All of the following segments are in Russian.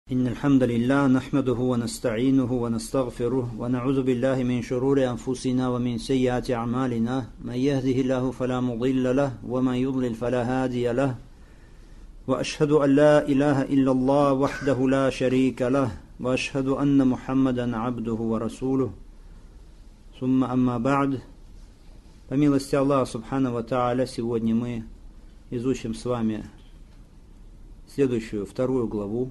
إن الحمد لله نحمده ونستعينه ونستغفره ونعوذ بالله من شرور أنفسنا ومن سيئات أعمالنا من يهده الله فلا مضل له ومن يضلل فلا هادي له وأشهد أن لا إله إلا الله وحده لا شريك له وأشهد أن محمدا عبده ورسوله ثم أما بعد. По милости Аллаха Субхану ва Тааля, сегодня мы изучим с вами следующую, вторую главу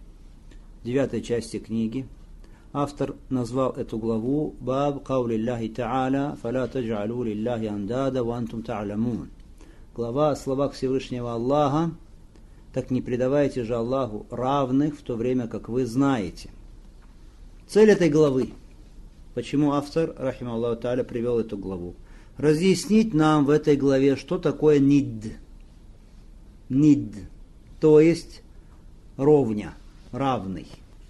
9 части книги. Автор назвал эту главу «Баб каули Аллахи Та'аля, фаля тадж'алу лилляхи андада ва антум та'лямун». Глава о словах Всевышнего Аллаха: «Так не предавайте же Аллаху равных, в то время как вы знаете». Цель этой главы, почему автор, рахима Аллаху Та'аля, привел эту главу: разъяснить нам в этой главе, что такое нидд. Нидд, то есть ровня, равный.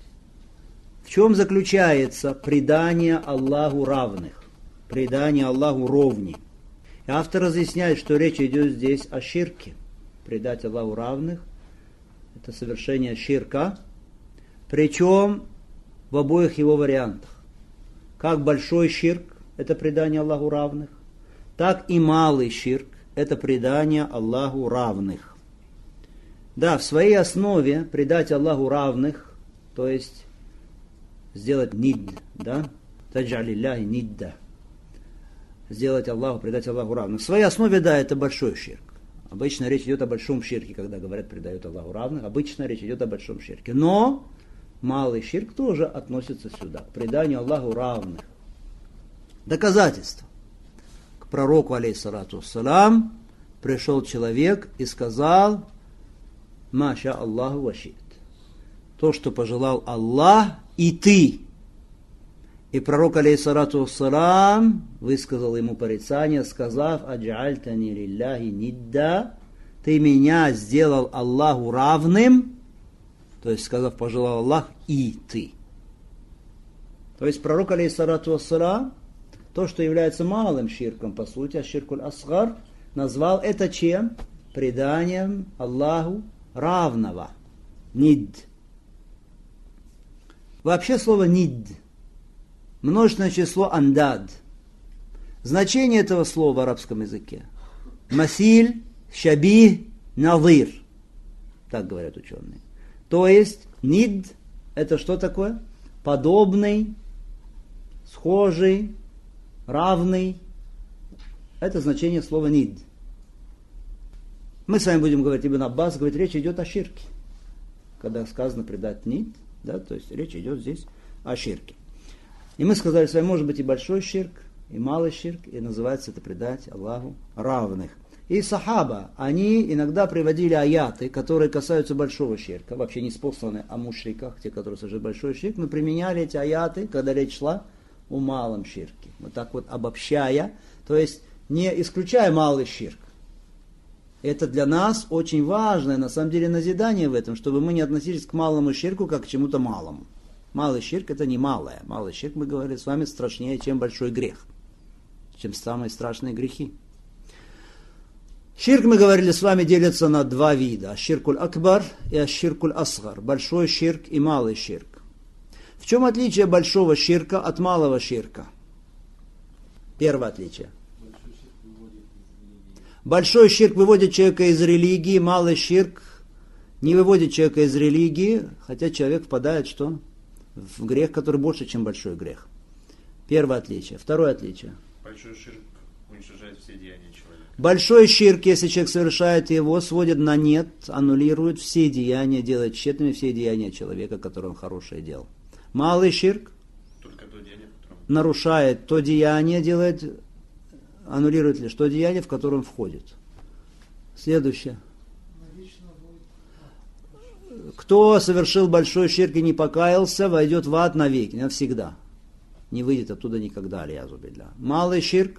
В чем заключается предание Аллаху равных, предание Аллаху ровни? И автор разъясняет, что речь идет здесь о ширке. Предать Аллаху равных — это совершение ширка, причем в обоих его вариантах. Как большой ширк — это предание Аллаху равных, так и малый ширк — это предание Аллаху равных. Да, в своей основе предать Аллаху равных, то есть сделать нидд, да, тадж'алилляхи нидда, сделать Аллаху, предать Аллаху равных. В своей основе, да, это большой ширк. Обычно речь идет о большом ширке, когда говорят предают Аллаху равных, обычно речь идет о большом ширке. Но малый ширк тоже относится сюда, к преданию Аллаху равных. Доказательство. К пророку, алейхиссалату вассалам, пришел человек и сказал: «Маша Аллаху вашит». То, что пожелал Аллах и ты. И пророк, алейхиссалату вассалам, высказал ему порицание, сказав: «Адж'альтани лилляхи нидда», ты меня сделал Аллаху равным, то есть сказав, пожелал Аллах и ты. То есть пророк, алейхиссалату вассалам, то, что является малым ширком, по сути, аш-ширкуль асгар, назвал это чем? Преданием Аллаху равного. Нидд. Вообще слово нидд — множественное число андад. Значение этого слова в арабском языке: масиль, шабих, назир. Так говорят ученые. То есть нидд — это что такое? Подобный, схожий, равный. Это значение слова нидд. Мы с вами будем говорить, Ибн Аббас говорит, речь идет о ширке. Когда сказано предать нидд, да, то есть речь идет здесь о ширке. И мы сказали с вами, может быть и большой ширк, и малый ширк, и называется это предать Аллаху равных. И сахаба, они иногда приводили аяты, которые касаются большого ширка, вообще не спосланы о мушриках, те, которые совершают большой ширк, но применяли эти аяты, когда речь шла о малом ширке. Вот так вот обобщая, то есть не исключая малый ширк. Это для нас очень важное, на самом деле, назидание в этом, чтобы мы не относились к малому ширку как к чему-то малому. Малый ширк — это не малое. Малый ширк, мы говорили с вами, страшнее, чем большой грех, чем самые страшные грехи. Ширк, мы говорили с вами, делится на два вида: аш-ширкуль акбар и аш-ширкуль асгар. Большой ширк и малый ширк. В чем отличие большого ширка от малого ширка? Первое отличие. Большой ширк выводит человека из религии, малый ширк не выводит человека из религии, хотя человек впадает что? В грех, который больше, чем большой грех. Первое отличие. Второе отличие. Большой ширк уничтожает все деяния человека. Большой ширк, если человек совершает его, сводит на нет, аннулирует все деяния, делает тщетными все деяния человека, который он хорошее делал. Малый ширк только то деяние, нарушает то деяние, делает, аннулирует лишь то деяние, в котором входит. Следующее. Кто совершил большой ширк и не покаялся, войдет в ад навеки, навсегда. Не выйдет оттуда никогда, аль-язу билля. Малый ширк.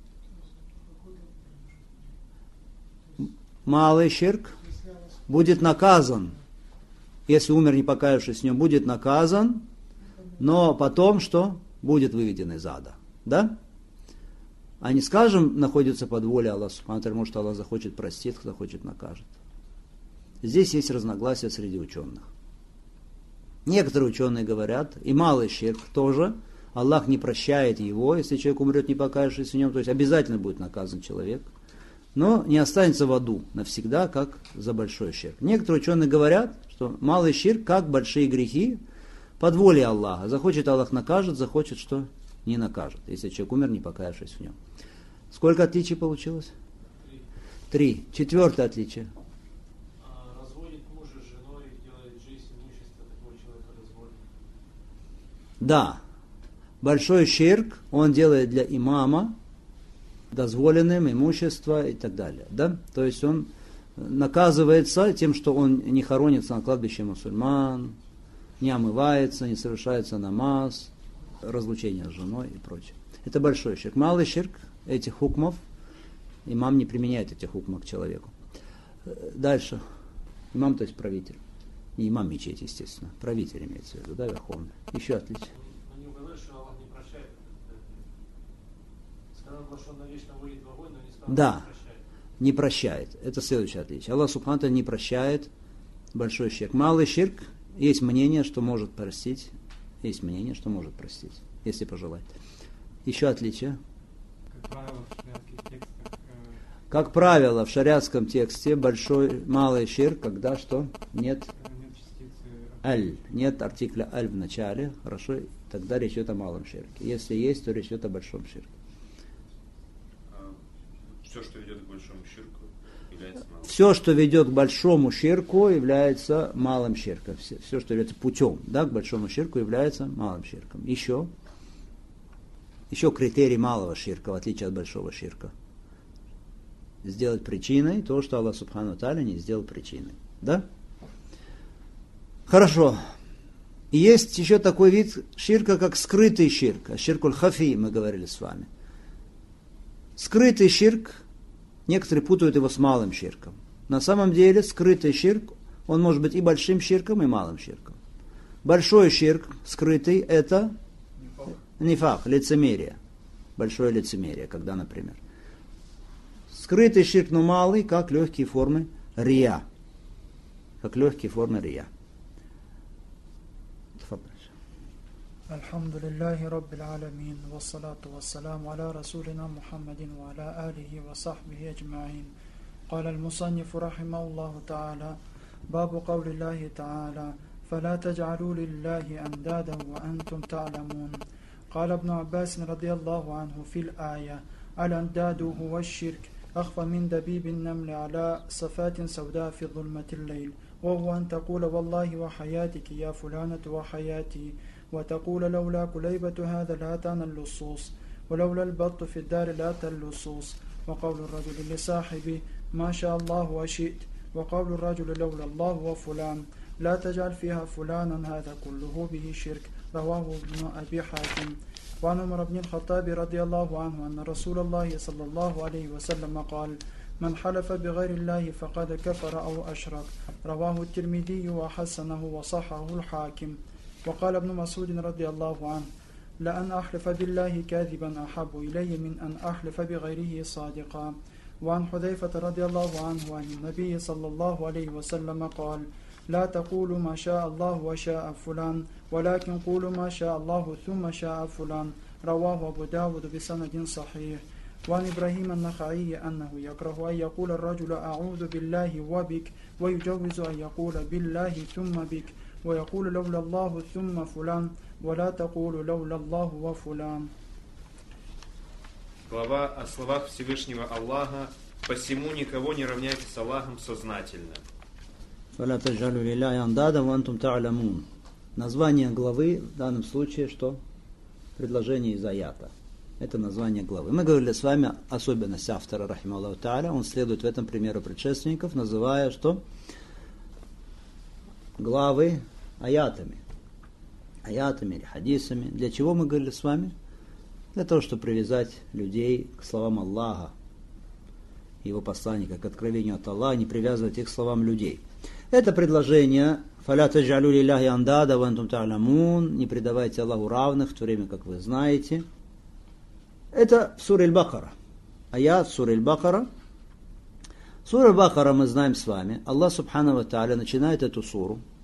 Малый ширк будет наказан. Если умер, не покаявшись в нем, будет наказан, но потом что? Будет выведен из ада. Да? А не скажем, находится под волей Аллаха, потому что Аллах захочет простит, кто хочет накажет. Здесь есть разногласия среди ученых. Некоторые ученые говорят, и малый ширк тоже, Аллах не прощает его, если человек умрет, не покаявшись в нем, то есть обязательно будет наказан человек, но не останется в аду навсегда, как за большой ширк. Некоторые ученые говорят, что малый ширк, как большие грехи, под волей Аллаха. Захочет Аллах накажет, захочет, что не накажет, если человек умер, не покаявшись в нем. Сколько отличий получилось? 3. Четвертое отличие. Разводит мужа с женой, делает жизнь, имущество такого человека дозволено. Да. Большой ширк он делает для имама дозволенным имущество и так далее. Да? То есть он наказывается тем, что он не хоронится на кладбище мусульман, не омывается, не совершается намаз, разлучение с женой и прочее. Это большой ширк. Малый ширк этих хукмов, имам не применяет этих хукмов к человеку. Дальше. Имам, то есть правитель. Не имам мечети, естественно. Правитель имеется в виду, да, верховный. Еще отличие. Но не уговорили, что Аллах не прощает. Сказал, что он навечно выйдет в огонь, но не сказал, Да. что не прощает. Не прощает. Это следующее отличие. Аллах Субхану ва Тааля не прощает большой ширк. Малый ширк, есть мнение, что может простить. Есть мнение, что может простить, если пожелает. Еще отличие. Как правило, в шариатских текстах Как правило, в шариатском тексте малый ширк, когда что? Нет нет частицы аль. Нет артикля аль в начале. Хорошо, тогда речь идет о малом ширке. Если есть, то речь идет о большом ширке. Все, что ведет к большому ширку, является малым. Все, что ведет к большому ширку, является малым ширком. Все, что ведет путем, да, к большому ширку, является малым ширком. Еще критерий малого ширка, в отличие от большого ширка. Сделать причиной то, что Аллах Субхану ва Тааля не сделал причиной. Да? Хорошо. И есть еще такой вид ширка, как скрытый ширк. А ширкуль хафи, мы говорили с вами. Скрытый ширк, некоторые путают его с малым ширком. На самом деле скрытый ширк, он может быть и большим ширком, и малым ширком. Большой ширк, скрытый, это нифах, лицемерие. Большое лицемерие, когда, например. Скрытый ширк, но малый, как легкие формы рия. Как легкие формы рия. الحمد لله رب العالمين والصلاة والسلام على رسولنا محمد وعلى آله وصحبه أجمعين. قال المصنف رحمه الله تعالى: باب قول الله تعالى: فلا تجعلوا لله أندادا وأنتم تعلمون. قال ابن عباس رضي الله عنه في الآية: الأنداد هو الشرك أخفى من دبيب النمل على صفات سوداء في ظلمة الليل، وهو أن تقول والله وحياتك يا فلانة وحياتي، وتقول لولا كليبة هذا لاتانا اللصوص، ولولا البط في الدار لاتى اللصوص، وقول الرجل لصاحبه ما شاء الله وشئت، وقول الرجل لولا الله وفلان، لا تجعل فيها فلانا هذا كله به شرك. رواه ابن أبي حاتم. وعن عمر بن الخطاب رضي الله عنه أن رسول الله صلى الله عليه وسلم قال: من حلف بغير الله فقد كفر أو أشرك. رواه الترمذي وحسنه وصححه الحاكم. وقال ابن مسعود رضي الله عنه: لأن أحلف بالله كاذبا أحب إلي من أن أحلف بغيره صادقا. وعن حذيفة رضي الله عنه عن النبي صلى الله عليه وسلم قال: لا تقولوا ما شاء الله وشاء فلان، ولكن قولوا ما شاء الله ثم شاء فلان. رواه أبو داود بسند صحيح. وعن إبراهيم النخعي أنه يكره أن يقول الرجل أعوذ بالله وبك، ويجوز أن يقول بالله ثم بك، ويقول لولا الله ثم فلان، ولا تقول لولا الله وفلان. Глава о словах Всевышнего Аллаха: «Посему никого не равняйте с Аллахом сознательно». فَلَا تَجْعَلُوا لِلَّهِ أَنْدَادًا وَأَنْتُمْ تَعْلَمُونَ. Название главы в данном случае что? Предложение из аята. Это название главы. Мы говорили с вами особенность автора, рахималлаху тааля. Он следует в этом примеру предшественников, называя что? Главы аятами. Аятами или хадисами. Для чего мы говорили с вами? Для того, чтобы привязать людей к словам Аллаха, его посланника, к откровению от Аллаха, не привязывать их к словам людей. Это предложение «Фаля таджалю лилляхи андада ва антум та'ламун», не предавайте Аллаху равных, в то время как вы знаете. Это в суре Аль-Бакара. Аят суре Аль-Бакара. Сура Аль-Бакара мы знаем с вами. Аллах Субхану ва Тааля начинает эту суру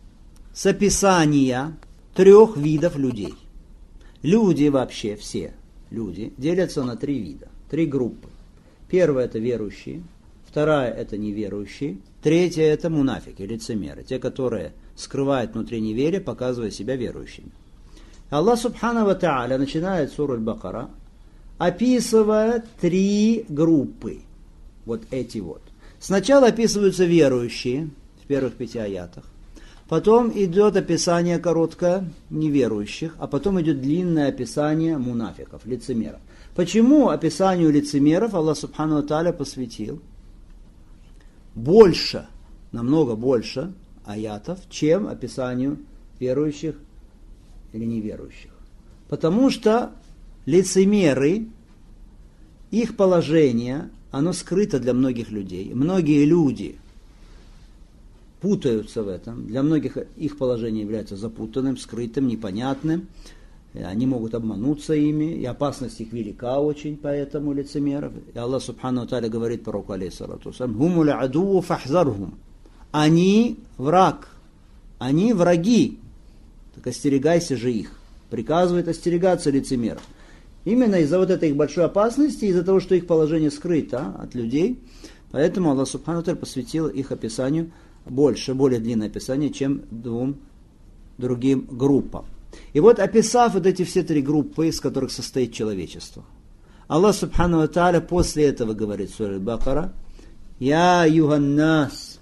с описания 3 видов людей. Люди вообще, все люди, делятся на 3 вида, 3 группы. Первая – это верующие, вторая – это неверующие, третья – это мунафики, лицемеры, те, которые скрывают внутри неверия, показывая себя верующими. Аллах Субхану ва Тааля начинает суру Аль-Бакара, описывая 3 группы. Вот эти вот. Сначала описываются верующие в первых 5 аятах. Потом идет описание короткое неверующих, а потом идет длинное описание мунафиков, лицемеров. Почему описанию лицемеров Аллах Субхану ва Тааля посвятил больше, намного больше аятов, чем описанию верующих или неверующих? Потому что лицемеры, их положение, оно скрыто для многих людей. Многие люди путаются в этом. Для многих их положение является запутанным, скрытым, непонятным. Они могут обмануться ими, и опасность их велика очень, поэтому лицемеров. И Аллах Субхану ва Тааля говорит пророку алейхиссалату вассалям: «Хумуль адуву фахзархум». Они враг, они враги, так остерегайся же их. Приказывает остерегаться лицемеров. Именно из-за вот этой их большой опасности, из-за того, что их положение скрыто от людей, поэтому Аллах Субхану ва Тааля посвятил их описанию более длинное описание, чем 2 другим группам. И вот описав вот эти все 3 группы, из которых состоит человечество, Аллах Субхану ва Тааля после этого говорит в суре Аль-Бакара: «Я айюханнас,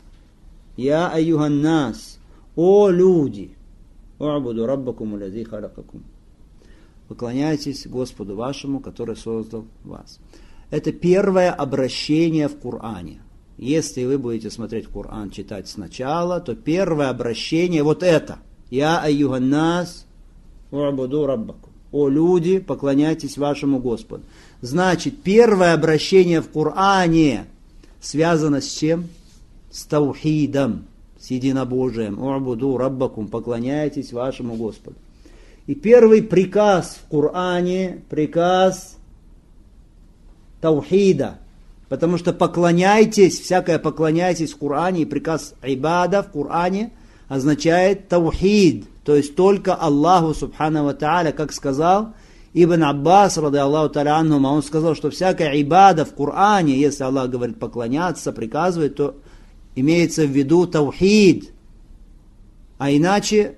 о люди, у'буду раббакум аллази халакакум». Поклоняйтесь Господу вашему, который создал вас. Это первое обращение в Коране. Если вы будете смотреть Коран, читать сначала, то первое обращение вот это. «Я айюханнас, у'буду раббакум». О люди, поклоняйтесь вашему Господу. Значит, первое обращение в Коране связано с чем? С таухидом, с единобожием. «У'буду раббакум», поклоняйтесь вашему Господу. И первый приказ в Коране, приказ таухида. Потому что поклоняйтесь, всякое поклоняйтесь в Коране, и приказ ибада в Коране означает таухид, то есть только Аллаху Субхану ва Тааля, как сказал Ибн Аббас, ради Аллаху та'аля анхум, он сказал, что всякая ибада в Коране, если Аллах говорит поклоняться, приказывает, то имеется в виду таухид, а иначе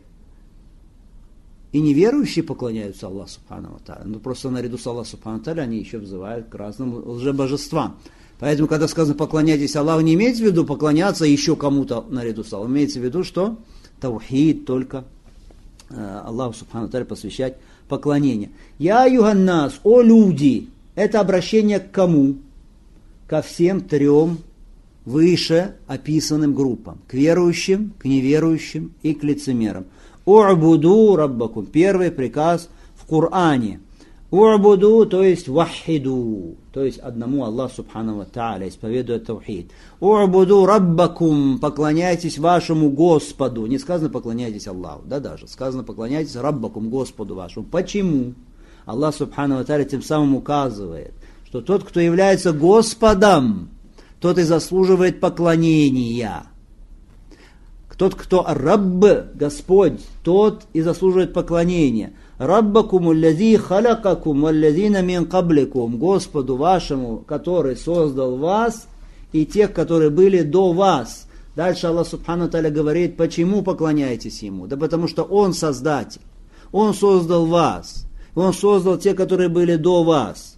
и неверующие поклоняются Аллаху Субхану ва Тааля. Но просто наряду с Аллахом Субхану ва Тааля они еще взывают к разным лжебожествам. Поэтому, когда сказано «поклоняйтесь Аллаху», не имеется в виду поклоняться еще кому-то наряду с Аллахом. Имеется в виду, что таухид только Аллаху Субхану ва Тааля посвящать поклонение. «Я юганнас, о люди». Это обращение к кому? Ко всем 3 выше описанным группам. К верующим, к неверующим и к лицемерам. «У'буду раббакум». Первый приказ в Коране. «У'буду», то есть «вахиду», то есть одному Аллаху Субхану ва Тааля, исповедуя таухид. «У'буду раббакум», поклоняйтесь вашему Господу. Не сказано поклоняйтесь Аллаху, да даже. Сказано поклоняйтесь раббакум, Господу вашему. Почему? Аллах Субхану ва Тааля тем самым указывает, что тот, кто является Господом, тот и заслуживает поклонения. Тот, кто Рабб, Господь, тот и заслуживает поклонения. Раббакум аллази халакакум валлазина мин кабликум. Господу вашему, который создал вас и тех, которые были до вас. Дальше Аллах Субхану ва Тааля говорит, почему поклоняетесь Ему? Да потому что Он Создатель. Он создал вас. Он создал тех, которые были до вас.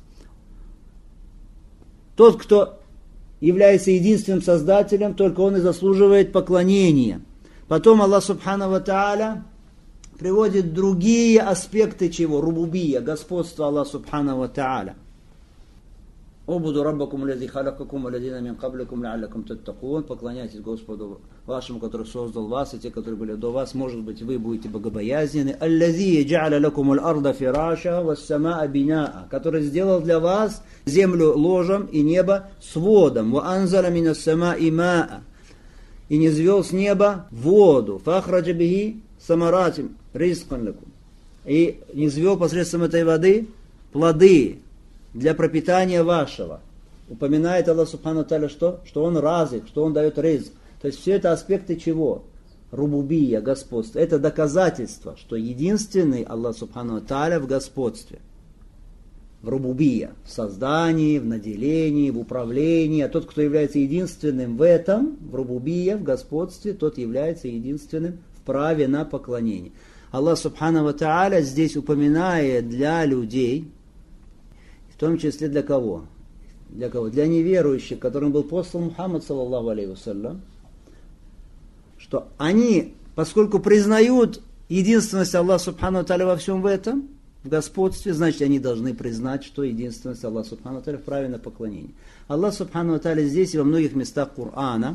Тот, кто является единственным Создателем, только Он и заслуживает поклонения. Потом Аллах Субхану ва Тааля приводит другие аспекты чего? Рубубия, господство Аллаха Субхану ва Тааля. «Убуду раббакум аллази халакакум валлазина мин кабликум ла'аллакум таттакун». Поклоняйтесь Господу вашему, который создал вас, и те, которые были до вас. Может быть, вы будете богобоязненны. «Аллази джа'аля лакум аль-арда фираша вас-самаа бина'a», который сделал для вас землю ложем и небо сводом. «Ва анзаля минас самаа'i ма'a», и не низвел с неба воду. «Фахраджа бихи самаратим ризкан лакум», и не низвел посредством этой воды плоды для пропитания вашего. Упоминает Аллах Субхану ва Тааля что? Что Он разик, что Он дает ризк. То есть все это аспекты чего? рубубия, господство, это доказательство, что единственный Аллах Субхану ва Тааля в господстве. В рубубия, в создании, в наделении, в управлении. А тот, кто является единственным в этом, в рубубия, в господстве, тот является единственным в праве на поклонение. Аллах Субхану ва Тааля здесь упоминает для людей, в том числе для кого? Для кого? Для неверующих, которым был послан Мухаммад, саллаллаху алейхи вассалям, что они, поскольку признают единственность Аллаха Субхану ва Тааля во всем в этом, в господстве, значит, они должны признать, что единственность Аллаха Субхану ва Тааля в праве на поклонение. Аллах Субхану ва Тааля здесь и во многих местах Корана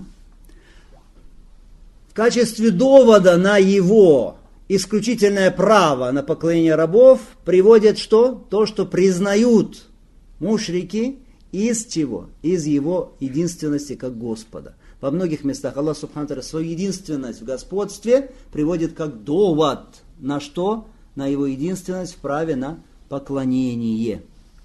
в качестве довода на его исключительное право на поклонение рабов приводит что? То, что признают мушрики из чего? Из его единственности как Господа. Во многих местах Аллах Субхану ва Тааля свою единственность в господстве приводит как довод на что? На его единственность в праве на поклонение.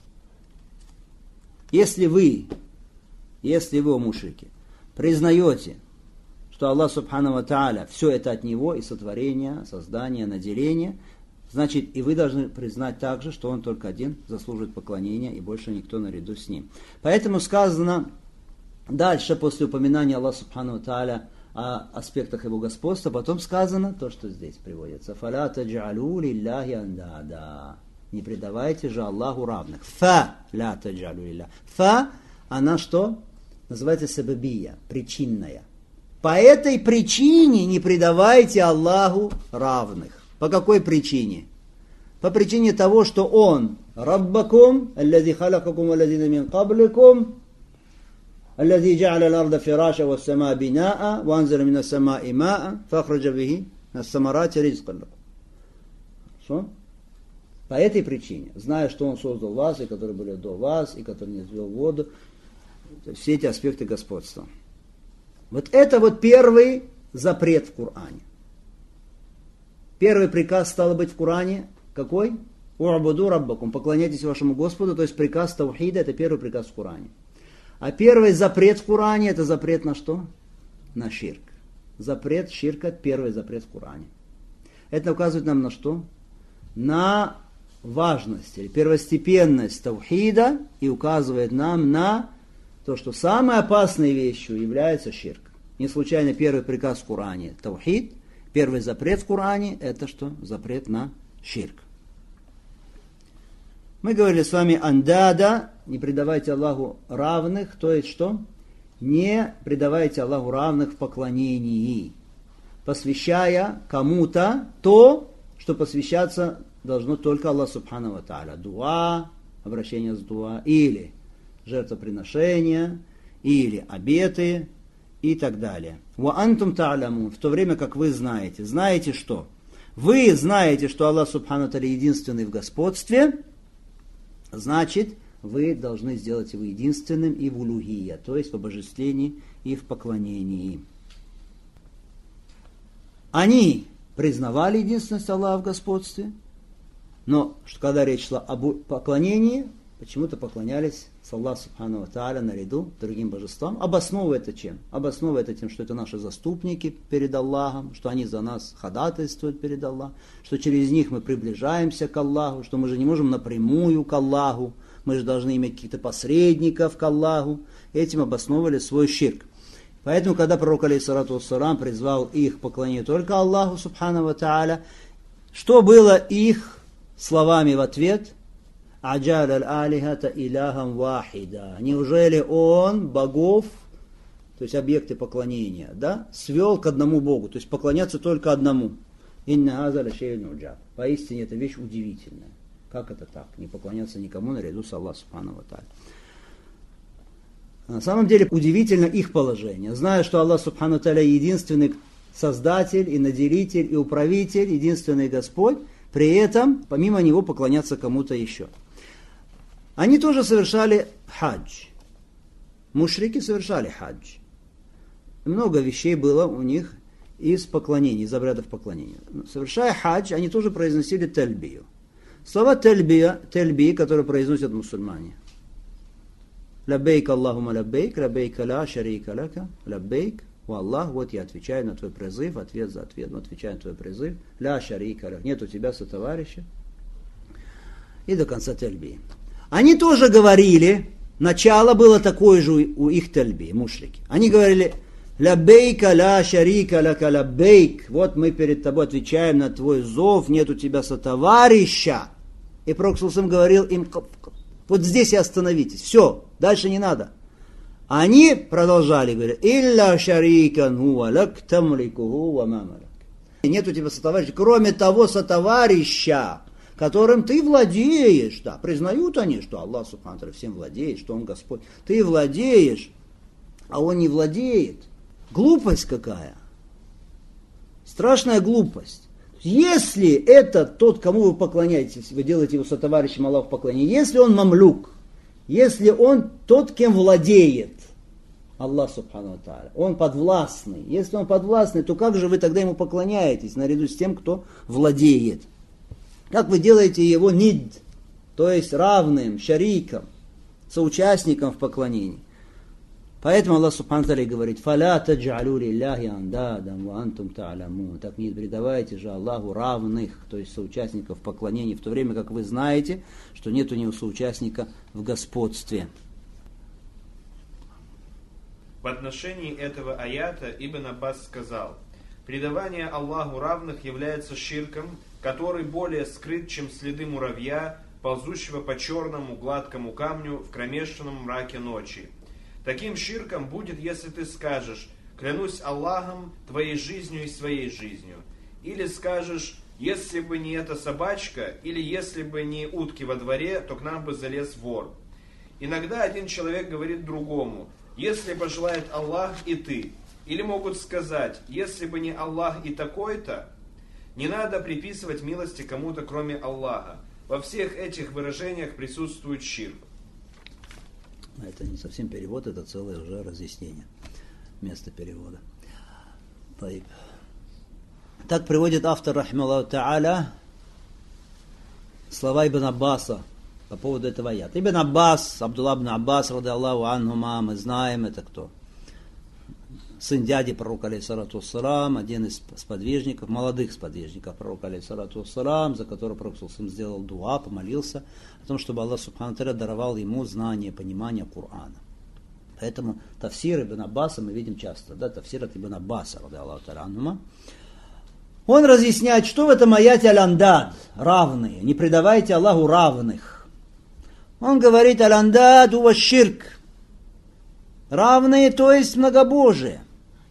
Если вы, мушрики, признаете, что Аллах Субхану ва Тааля, все это от Него, и сотворение, создание, наделение, значит, и вы должны признать также, что Он только один заслуживает поклонения, и больше никто наряду с Ним. Поэтому сказано дальше, после упоминания Аллаха Субхану ва Тааля о аспектах его господства, потом сказано то, что здесь приводится. «Фаля таджалу лилляхи андада». Не предавайте же Аллаху равных. «Фа ля таджалу лилля». «Фа», она что? Называется сабабия, причинная. По этой причине не предавайте Аллаху равных. По какой причине? По причине того, что Он «Раббакум, аллази халакакум, аллазина мин кабликум, الذي جعل الأرض فراشا والسماء بناء وأنزل من السماء ماء فأخرج به من الثمرات رزقا لكم». Что? По этой причине, зная, что Он создал вас, и которые были до вас, и который не извел воду, все эти аспекты господства. Вот это вот первый запрет в Коране. Первый приказ стал быть в Коране какой? «У'буду раббакум», поклоняйтесь вашему Господу, то есть приказ таухида, это первый приказ в Коране. А первый запрет в Коране, это запрет на что? На ширк. Запрет ширка, первый запрет в Коране. Это указывает нам на что? На важность или первостепенность таухида и указывает нам на то, что самой опасной вещью является ширк. Не случайно первый приказ в Коране таухид, первый запрет в Коране это что? Запрет на ширк. Мы говорили с вами андада, не предавайте Аллаху равных, то есть что? Не предавайте Аллаху равных в поклонении, посвящая кому-то то, что посвящаться должно только Аллаху Субхану ва Тааля. Дуа, обращение с дуа, или жертвоприношения, или обеты и так далее. Ва антум та'ламун, в то время как вы знаете. Знаете что? Вы знаете, что Аллах Субхану ва Тааля единственный в господстве, значит, вы должны сделать его единственным и в улухия, то есть в обожествлении и в поклонении. Они признавали единственность Аллаха в господстве, но когда речь шла об поклонении, почему-то поклонялись с Аллаху Субхану ва Тааля наряду другим божествам. Обосновывая это чем? Обосновывая это тем, что это наши заступники перед Аллахом, что они за нас ходатайствуют перед Аллахом, что через них мы приближаемся к Аллаху, что мы же не можем напрямую к Аллаху, мы же должны иметь каких-то посредников к Аллаху. Этим обосновывали свой ширк. Поэтому, когда пророк алейхиссалату вассалам призвал их к поклонению только Аллаху Субхану ва Тааля, что было их словами в ответ? «Аджал аль-алихата илахам вахида». Неужели он богов, то есть объекты поклонения, да, свел к одному Богу, то есть поклоняться только одному? «Инна хаза ла шей'ун уджаб». Поистине это вещь удивительная. Как это так? Не поклоняться никому наряду с Аллахом Субхану ва Тааля. На самом деле удивительно их положение. Зная, что Аллах Субхану ва Тааля единственный создатель и наделитель и управитель, единственный Господь, при этом помимо него поклоняться кому-то еще. Они тоже совершали хадж. Мушрики совершали хадж. Много вещей было у них из поклонений, из обрядов поклонения. Совершая хадж, они тоже произносили тальбию. Слова тальби, которые произносят мусульмане. Лаббейк Аллахума лаббейк, лаббейк ла шарика лака, лаббейк, О Аллах, вот я отвечаю на твой призыв, ответ за ответом, отвечаю на твой призыв. Ля шарика лях, нет у тебя сотоварища. И до конца тальби. Они тоже говорили, начало было такое же у их тальби, мушрики. Они говорили, лаббейка ля шарика ляка лаббейк. Вот мы перед тобой отвечаем на твой зов, нет у тебя сотоварища. И Пророк ﷺ говорил им, вот здесь и остановитесь, все, дальше не надо. Они продолжали говорить, илля шарикан хуа лак тамликуху ва ма малак. Нет у тебя сотоварища, кроме того сотоварища, которым ты владеешь. Да, признают они, что Аллах Субхану ва Тааля всем владеет, что Он Господь. Ты владеешь, а Он не владеет. Глупость какая. Страшная глупость. Если это тот, кому вы поклоняетесь, вы делаете его сотоварищем Аллаху поклонения, если он мамлюк, если он тот, кем владеет Аллах Субхану ва Тааля, он подвластный. Если он подвластный, то как же вы тогда ему поклоняетесь, наряду с тем, кто владеет? Как вы делаете его нид, то есть равным, шариком, соучастником в поклонении? Поэтому Аллах Субхану ва Тааля говорит, «Фаля таджалю лилляхи андадам ва антум та'алямун». Так не предавайте же Аллаху равных, то есть соучастников в поклонении, в то время как вы знаете, что нет у него соучастника в господстве. В отношении этого аята Ибн Аббас сказал, предавание Аллаху равных является ширком, который более скрыт, чем следы муравья, ползущего по черному гладкому камню в кромешном мраке ночи. Таким ширком будет, если ты скажешь, клянусь Аллахом, твоей жизнью и своей жизнью. Или скажешь, если бы не эта собачка, или если бы не утки во дворе, то к нам бы залез вор. Иногда один человек говорит другому, если бы желает Аллах и ты. Или могут сказать, если бы не Аллах и такой-то, не надо приписывать милости кому-то, кроме Аллаха. Во всех этих выражениях присутствует ширк. Это не совсем перевод, это целое уже разъяснение места перевода. Так приводит автор, рахималлаху та'аля, слова Ибн Аббаса по поводу этого аята. Ибн Аббас, Абдулла ибн Аббас, ради Аллаху анхума, мы знаем, это кто? Сын дяди пророка, алейхиссалату вассалам, один из сподвижников, молодых сподвижников пророка, алейхиссалату вассалам, за которого пророк сделал дуа, помолился о том, чтобы Аллах Субхану ва Тааля даровал ему знание, понимание Корана. Поэтому тафсир Ибн Аббаса мы видим часто, да, тафсир от Ибн Аббаса, ради Аллаху та'аля анхума. Он разъясняет, что в этом аяте аль-андад, равные, не предавайте Аллаху равных. Он говорит, аль-андад ува ширк, равные, то есть многобожие.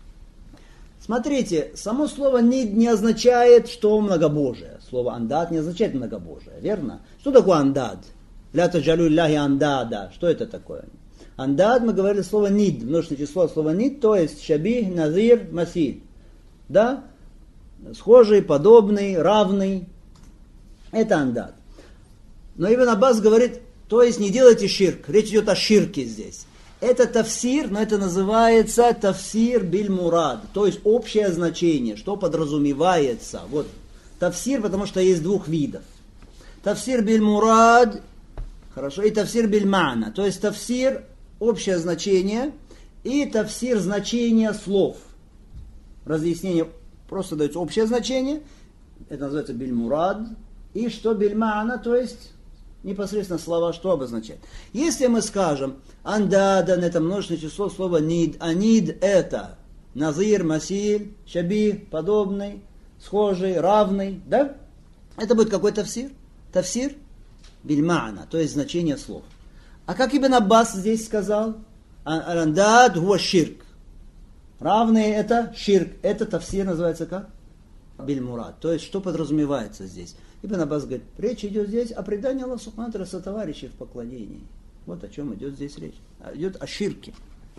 Смотрите, само слово «нид» не означает, что многобожие. Слово «андад» не означает многобожие, верно? Что такое «андад»? «Ля таджалю лилляхи андада». Что это такое? «Андад» мы говорили слово «нид», множественное число слова «нид», то есть «шабих», «назир», «масиль». Да? Схожий, подобный, равный. Это «андад». Но Ибн Аббас говорит, то есть не делайте ширк. Речь идет о ширке здесь. Это тафсир, но это называется тафсир биль-мурад, то есть общее значение, что подразумевается. Вот тафсир, потому что есть двух видов. Тафсир биль-мурад, хорошо, и тафсир биль-мана, то есть тафсир общее значение и тафсир значение слов. Разъяснение просто дается общее значение, это называется биль-мурад, и что биль-мана, то есть непосредственно слова, что обозначает. Если мы скажем, андадан, это множественное число слова нид, а нид это назир, масиль, шабих, подобный, схожий, равный, да? Это будет какой тафсир? Тафсир бильма'на, то есть значение слов. А как Ибн Аббас здесь сказал? Андад хуа ширк. Равные это ширк. Это тафсир называется как? Биль-мурад. То есть что подразумевается здесь? Ибн Аббас говорит, речь идет здесь о предании Аллаху Субхану ва Тааля сотоварищей в поклонении. Вот о чем идет здесь речь. Идет о ширке.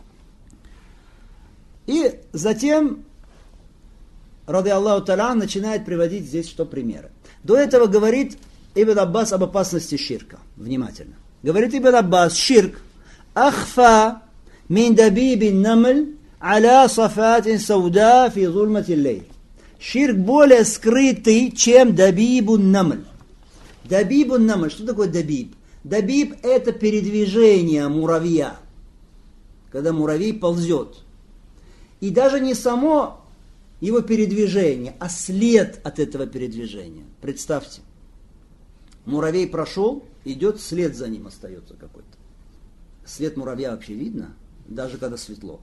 И затем, ради Аллаху Та'аля, начинает приводить здесь что примеры. До этого говорит Ибн Аббас об опасности ширка. Внимательно. Говорит Ибн Аббас, ширк ахфа мин дабибин намль аля сафатин сауда фи зульмати лейл. Ширк более скрытый, чем дабибун намль. Дабибун намль. Что такое дабиб? Дабиб это передвижение муравья. Когда муравей ползет. И даже не само его передвижение, а след от этого передвижения. Представьте, муравей прошел, идет, след за ним остается какой-то. След муравья вообще видно, даже когда светло.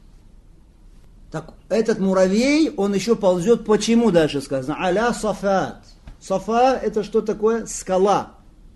Так этот муравей, он еще ползет, почему дальше сказано? Аля сафат. Сафа это что такое? Скала.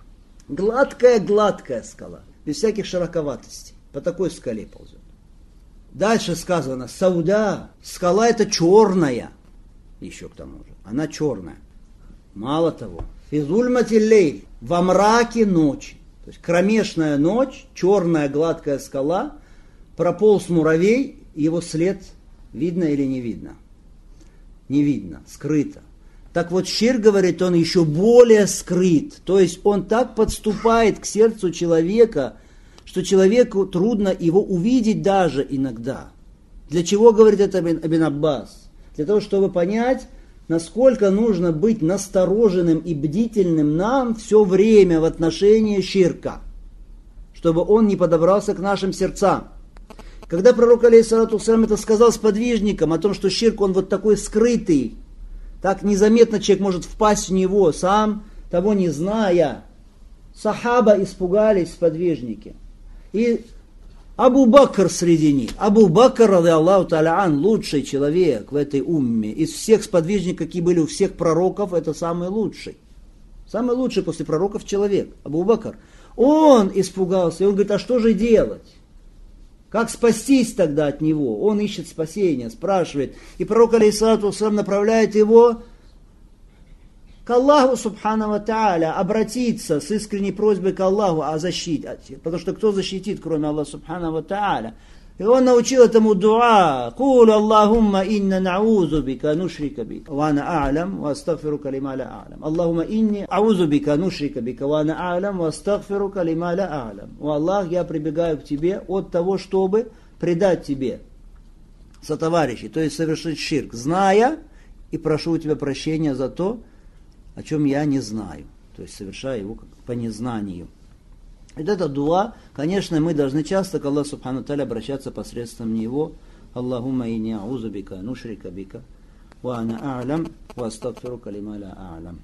Гладкая скала, без всяких широковатостей. По такой скале ползет. Дальше сказано, сауда, скала это черная, еще к тому же, она черная. Мало того, физульматиллей, во мраке ночи, то есть кромешная ночь, черная гладкая скала, прополз муравей, его след видно или не видно? Не видно, скрыто. Так вот, ширк, говорит, он еще более скрыт, то есть он так подступает к сердцу человека, что человеку трудно его увидеть даже иногда. Для чего, говорит это Ибн Аббас? Для того, чтобы понять, насколько нужно быть настороженным и бдительным нам все время в отношении ширка, чтобы он не подобрался к нашим сердцам. Когда пророк, алейхиссалату вассалям, это сказал сподвижникам о том, что ширк, он вот такой скрытый, так незаметно человек может впасть в него, сам того не зная, сахаба испугались сподвижники. И Абу Бакр среди них. Абу Бакр, ради Аллаху та'аля ан, лучший человек в этой умме. Из всех сподвижников, какие были у всех пророков, это самый лучший. Самый лучший после пророков человек. Абу Бакр. Он испугался, и он говорит, а что же делать? Как спастись тогда от него? Он ищет спасения, спрашивает. И пророк, алейхиссалату вассалям, направляет его к Аллаху субхану ва тааля, обратиться с искренней просьбой к Аллаху о защите. Потому что кто защитит, кроме Аллаха субхану ва тааля? И он научил этому дуа. Кулу Аллахумма инна на'узу бика нушрика бика, ва ана а'лам, ва астагфирука лима ла а'лам. Аллахумма инни а'узу бика нушрика бика, ва ана а'лам, ва астагфирука лима ла а'лам. О Аллах, я прибегаю к тебе от того, чтобы предать тебе сотоварищей, то есть совершить ширк, зная, и прошу у тебя прощения за то, о чем я не знаю, то есть совершаю его по незнанию. И это дуа, конечно, мы должны часто к Аллаху субхану тааля обращаться посредством него. Аллахумма инни а'узу бика нушрика бика, ва ана а'лам, ва астагфирука лима ла а'лам.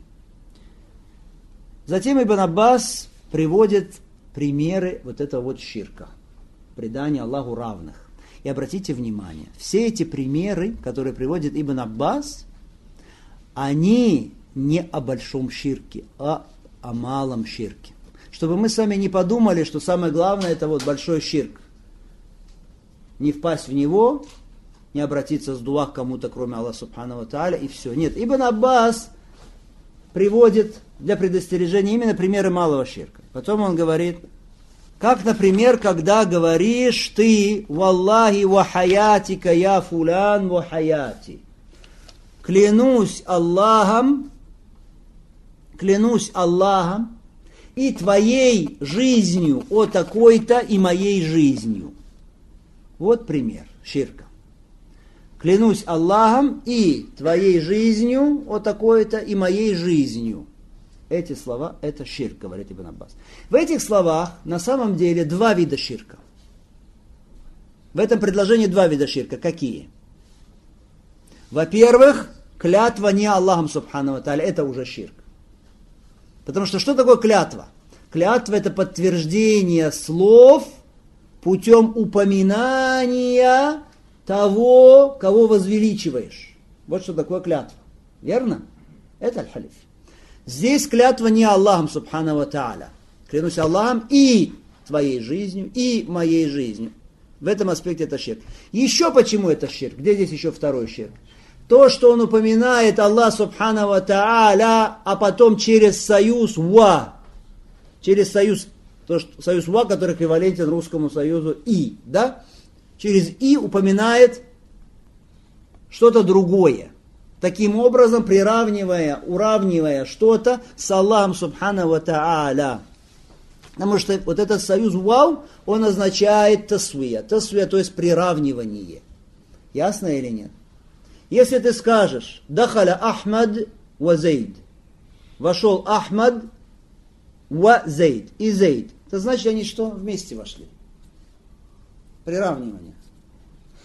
Затем Ибн Аббас приводит примеры вот этого вот ширка, предания Аллаху равных. И обратите внимание, все эти примеры, которые приводит Ибн Аббас, они не о большом ширке, а о малом ширке. Чтобы мы с вами не подумали, что самое главное это вот большой ширк. Не впасть в него, не обратиться с дуа к кому-то, кроме Аллаха субхану ва тааля, и все. Нет, Ибн Аббас приводит для предостережения именно примеры малого ширка. Потом он говорит, как, например, когда говоришь ты «Валлахи ва хаятика я фулян ва хаяти». Клянусь Аллахом и твоей жизнью, о такой-то и моей жизнью. Вот пример ширка. Клянусь Аллахом и твоей жизнью, о такой-то и моей жизнью. Эти слова, это ширк, говорит Ибн Аббас. В этих словах на самом деле два вида ширка. В этом предложении два вида ширка. Какие? Во-первых, клятва не Аллахом субхану ва тааля, это уже ширк. Потому что такое клятва? Клятва это подтверждение слов путем упоминания того, кого возвеличиваешь. Вот что такое клятва. Верно? Это аль-халиф. Здесь клятва не Аллахом субхану ва тааля. Клянусь Аллахом и твоей жизнью, и моей жизнью. В этом аспекте это ширк. Еще почему это ширк? Где здесь еще второй ширк? То, что он упоминает Аллах субхану ва тааля, а потом через союз ва. Через союз, союз ва, который эквивалентен русскому союзу и. Да? Через и упоминает что-то другое. Таким образом, уравнивая что-то с Аллахом субхану ва тааля. Потому что вот этот союз вау, он означает тасвия. Тасвия, то есть приравнивание. Ясно или нет? Если ты скажешь «Дахаля Ахмад ва Зейд», вошел Ахмад ва Зейд и Зейд, это значит, они что? Вместе вошли. Приравнивание.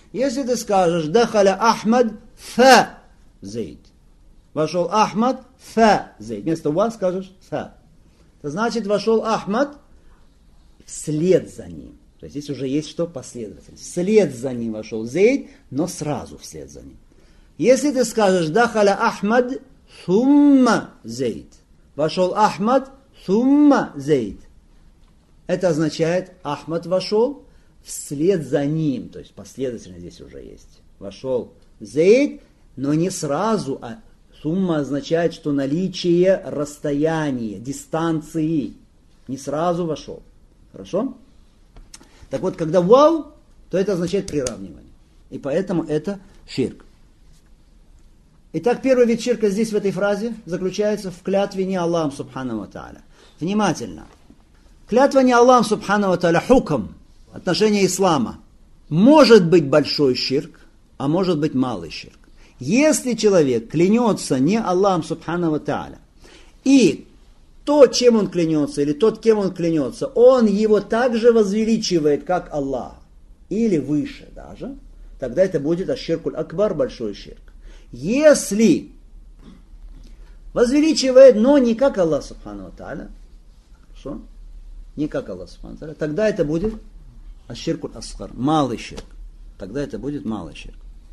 Если ты скажешь «Дахаля Ахмад фа Зейд». Вошел Ахмад фа Зейд. Вместо «ва» скажешь «фа». Это значит, вошел Ахмад вслед за ним. То есть здесь уже есть что? Последовательность. Вслед за ним вошел Зейд, но сразу вслед за ним. Если ты скажешь «Дахаля Ахмад сумма Зейд». Вошел Ахмад сумма Зейд. Это означает, Ахмад вошел вслед за ним. То есть последовательность здесь уже есть. Вошел Зейд, но не сразу, а сумма означает, что наличие расстояния, дистанции. Не сразу вошел. Хорошо? Так вот, когда вау, то это означает приравнивание. И поэтому это ширк. Итак, первый вид ширка здесь в этой фразе заключается в клятве не Аллаху Субхану ва Тааля. Внимательно. Клятва не Аллаху Субхану ва Тааля, хукм, отношение ислама. Может быть большой ширк, а может быть малый ширк. Если человек клянется не Аллахом Субхану ва Тааля, и то, чем он клянется, или тот, кем он клянется, он его также возвеличивает, как Аллах, или выше даже, тогда это будет аш-ширкуль акбар, большой ширк. Если возвеличивает, но не как Аллах Субхану ва Тааля, хорошо? Не как Аллах Субхану ва Тааля, тогда это будет аш-ширкуль асгар, малый ширк. Тогда это будет малый ширк.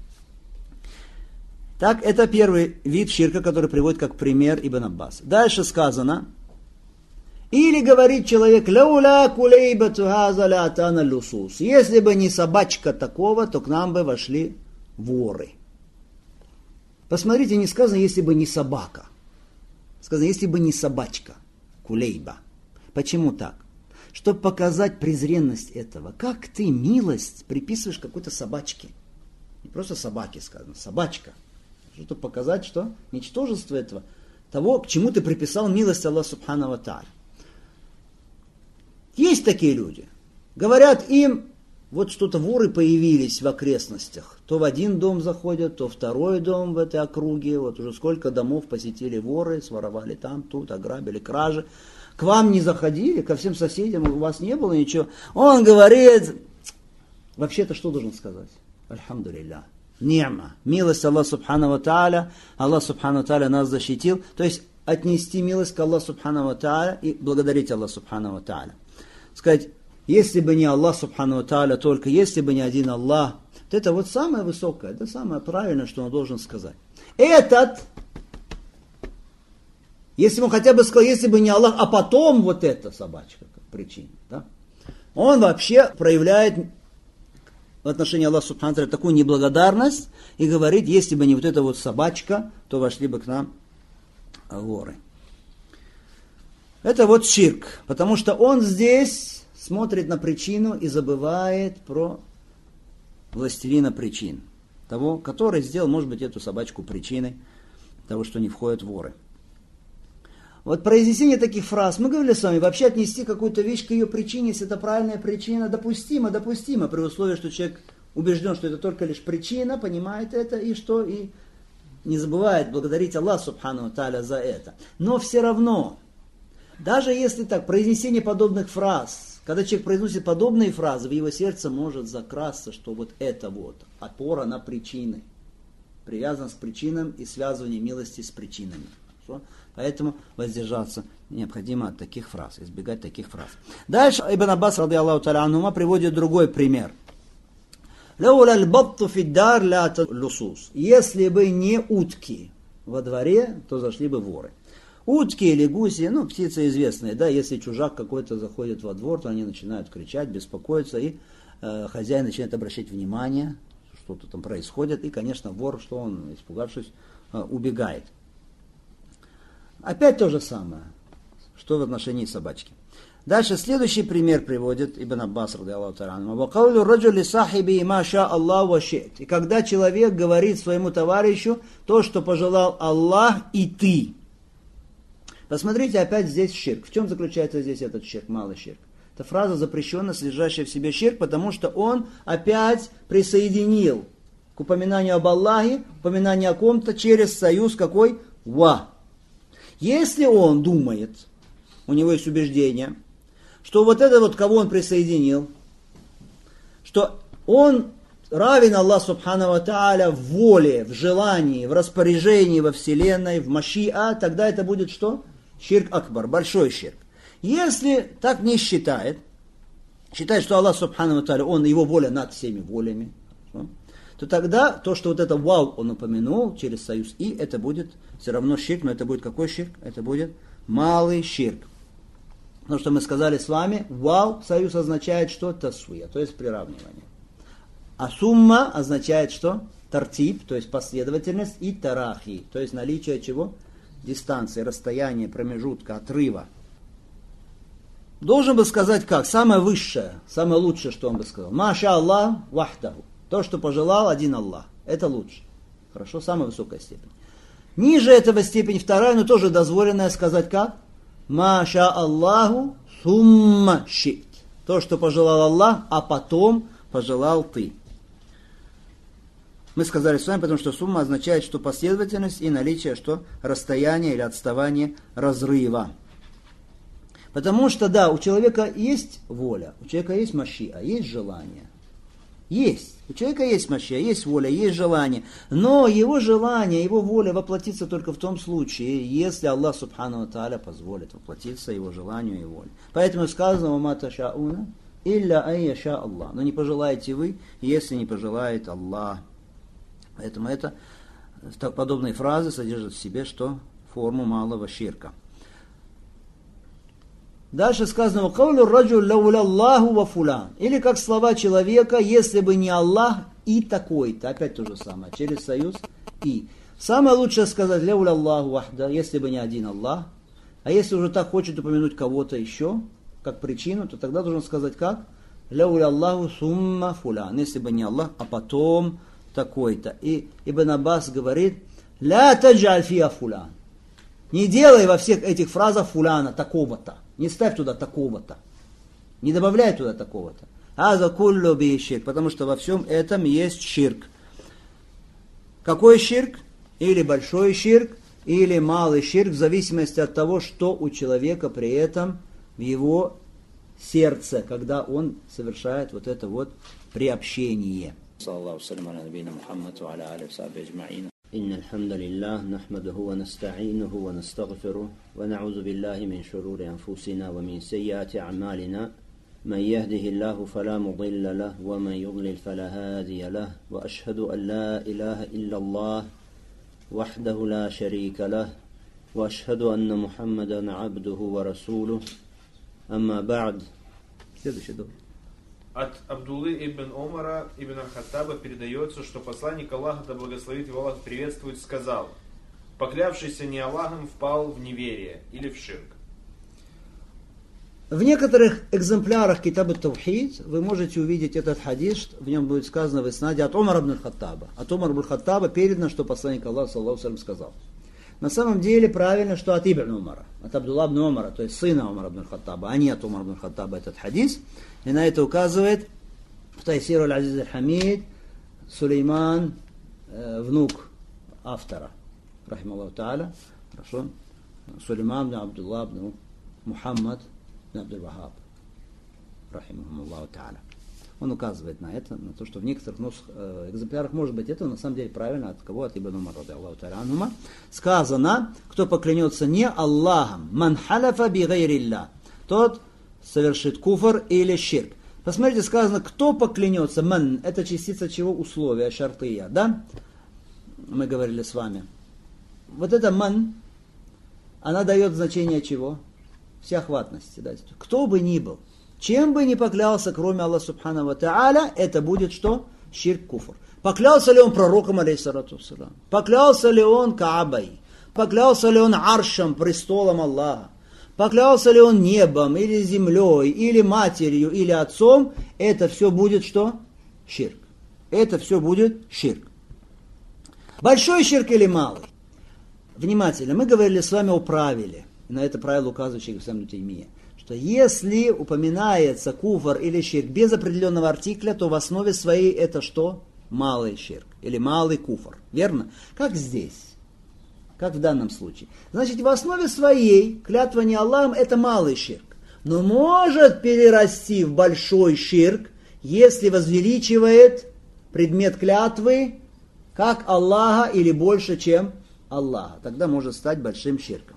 Так, это первый вид ширка, который приводит как пример Ибн Аббас. Дальше сказано, или говорит человек, «Лауля кулейбату хаза ля атана люсус». Если бы не собачка такого, то к нам бы вошли воры. Посмотрите, не сказано, если бы не собака. Сказано, если бы не собачка. Кулейба. Почему так? Чтобы показать презренность этого. Как ты милость приписываешь какой-то собачке? Не просто собаке сказано, собачка. Чтобы показать, что ничтожество этого, того, к чему ты приписал милость Аллаха Субхану ва Тааля. Есть такие люди. Говорят им, вот что-то воры появились в окрестностях. То в один дом заходят, то второй дом в этой округе. Вот уже сколько домов посетили воры, своровали там, тут, ограбили, кражи. К вам не заходили, ко всем соседям у вас не было ничего. Он говорит, вообще-то что должен сказать? Альхамдулилля. Ни'ма. Милость Аллаха Субхану ва Тааля. Аллах Субхану ва Тааля нас защитил. То есть отнести милость к Аллаху Субхану ва Тааля и благодарить Аллаха Субхану ва Тааля. Сказать, если бы не Аллах Субхану ва Тааля, только если бы не один Аллах, то это вот самое высокое, это самое правильное, что он должен сказать. Этот, если он хотя бы сказал, если бы не Аллах, а потом вот эта собачка, как причина, да, он вообще проявляет в отношении Аллаха Субхану ва Тааля такую неблагодарность и говорит, если бы не вот эта вот собачка, то вошли бы к нам воры. Это вот ширк, потому что он здесь смотрит на причину и забывает про властелина причин, того, который сделал, может быть, эту собачку причиной того, что не входят воры. Вот произнесение таких фраз, мы говорили с вами, вообще отнести какую-то вещь к ее причине, если это правильная причина, допустимо, при условии, что человек убежден, что это только лишь причина, понимает это, и что, и не забывает благодарить Аллаха Субхану ва Тааля за это. Но все равно, даже если так, произнесение подобных фраз, когда человек произносит подобные фразы, в его сердце может закрасться, что вот это вот опора на причины, привязанность к причинам и связывание милости с причинами. Хорошо? Поэтому воздержаться необходимо от таких фраз, избегать таких фраз. Дальше Ибн Аббас, ради Аллаху та'аля анхума, приводит другой пример. Если бы не утки во дворе, то зашли бы воры. Утки или гуси, птицы известные, да, если чужак какой-то заходит во двор, то они начинают кричать, беспокоиться, и хозяин начинает обращать внимание, что-то там происходит, и, конечно, вор, что он, испугавшись, убегает. Опять то же самое, что в отношении собачки. Дальше следующий пример приводит Ибн Аббас, ради Аллаху та'аля анху. И когда человек говорит своему товарищу то, что пожелал Аллах и ты. Посмотрите, опять здесь ширк. В чем заключается здесь этот ширк, малый ширк? Это фраза запрещенная, содержащая в себе ширк, потому что он опять присоединил к упоминанию об Аллахе, упоминание о ком-то через союз какой? Ва. Если он думает, у него есть убеждение, что вот это вот, кого он присоединил, что он равен Аллах Субхану ва Тааля в воле, в желании, в распоряжении во Вселенной, в машиа, тогда это будет что? Ширк акбар, большой ширк. Если так не считает, что Аллах Субхану ва Тааля, его воля над всеми волями, то тогда то, что вот это вау он упомянул через союз и, это будет все равно ширк, но это будет какой ширк? Это будет малый ширк. Потому что мы сказали с вами, вау, союз означает что? Тасвия, то есть приравнивание. А сумма означает что? Тартиб, то есть последовательность, и тарахи, то есть наличие чего? Дистанции, расстояния, промежутка, отрыва. Должен бы сказать как? Самое высшее, самое лучшее, что он бы сказал. Маша Аллах вахдаху. То, что пожелал один Аллах. Это лучше. Хорошо, самая высокая степень. Ниже этого степень вторая, но тоже дозволенная сказать как? Маша Аллаху сумма шит. То, что пожелал Аллах, а потом пожелал ты. Мы сказали с вами, потому что сумма означает, что последовательность и наличие, что расстояние или отставание разрыва. Потому что, да, у человека есть воля, у человека есть машиа, есть желание. Есть. У человека есть машиа, есть воля, есть желание. Но его желание, его воля воплотится только в том случае, если Аллах Субхану ва Тааля позволит воплотиться его желанию и воле. Поэтому сказано: «Ва ташауна илля ан яша Аллах». Но не пожелаете вы, если не пожелает Аллах. Поэтому подобные фразы содержат в себе что? Форму малого ширка. Дальше сказано: «Каулю раджуль лауля Аллаху ва фулян». Или как слова человека: если бы не Аллах и такой-то. Опять то же самое, через союз и. Самое лучшее сказать: лауля Аллаху вахда, если бы не один Аллах. А если уже так хочет упомянуть кого-то еще, как причину, то тогда должен сказать как? Лауля Аллаху сумма фулян. Если бы не Аллах, а потом такой-то. И Ибн Аббас говорит: ля таджаль фиа фулян. Не делай во всех этих фразах фуляна, такого-то. Не ставь туда такого-то. Не добавляй туда такого-то. Аза куллю би ширк. Потому что во всем этом есть ширк. Какой ширк? Или большой ширк, или малый ширк, в зависимости от того, что у человека при этом в его сердце, когда он совершает вот это вот приобщение. إن الحمد لله نحمده ونستعينه ونستغفره ونعوذ بالله من شرور أنفسنا ومن سيئات أعمالنا من يهده الله فلا مضل له ومن يضلل فلا هادي له وأشهد أن لا إله إلا الله وحده لا شريك له وأشهد أن محمدا عبده ورسوله أما بعد. От Абдуллы ибн Омара ибн Ар-Хаттаба передается, что посланник Аллаха, да благословит его Аллах, приветствует, сказал: «Поклявшийся не Аллахом впал в неверие» или в ширк. В некоторых экземплярах Китаб ат-Таухид вы можете увидеть этот хадис, в нем будет сказано в иснаде от Омара ибн Ар-Хаттаба. От Омара ибн Ар-Хаттаба передано, что посланник Аллаха, саллаллаху алейхи ва саллям, сказал. На самом деле правильно, что от Ибн Умара, от Абдулла ибн Умара, то есть сына Умара ибн Ар-Хаттаба, а не от Умара ибн Ар-Хаттаба этот хадис. И на это указывает в Тайсир аль-Азиз аль-Хамид Сулейман, внук автора, рахималлаху та'аля, хорошо, Сулейман ибн Абдулла ибн Мухаммад ибн Абдул-Вахаб, рахимахумуллаху та'аля. Он указывает на это, на то, что в некоторых экземплярах, может быть, это на самом деле правильно, от кого? От Ибн Умара, радиаллаху та'аля анхума. Сказано: кто поклянется не Аллахом, ман халяфа би гайрилля, тот совершит куфр или ширк. Посмотрите, сказано: кто поклянется, ман, это частица чего? Условия, шартия, да? Мы говорили с вами. Вот это ман, она дает значение чего? Всеохватности. Да? Кто бы ни был, чем бы ни поклялся, кроме Аллаха Субхану ва Тааля, это будет что? Ширк, куфр. Поклялся ли он пророком, алейхиссалату вассалам? Поклялся ли он Каабой? Поклялся ли он аршем, престолом Аллаха? Поклялся ли он небом, или землей, или матерью, или отцом? Это все будет что? Ширк. Это все будет ширк. Большой ширк или малый? Внимательно, мы говорили с вами о правиле. На это правило указывает шейх ибн Таймия. Что если упоминается куфр или ширк без определенного артикля, то в основе своей это что? Малый ширк или малый куфр. Верно? Как здесь. Как в данном случае. Значит, в основе своей клятва не Аллахом это малый ширк. Но может перерасти в большой ширк, если возвеличивает предмет клятвы как Аллаха или больше, чем Аллаха. Тогда может стать большим ширком.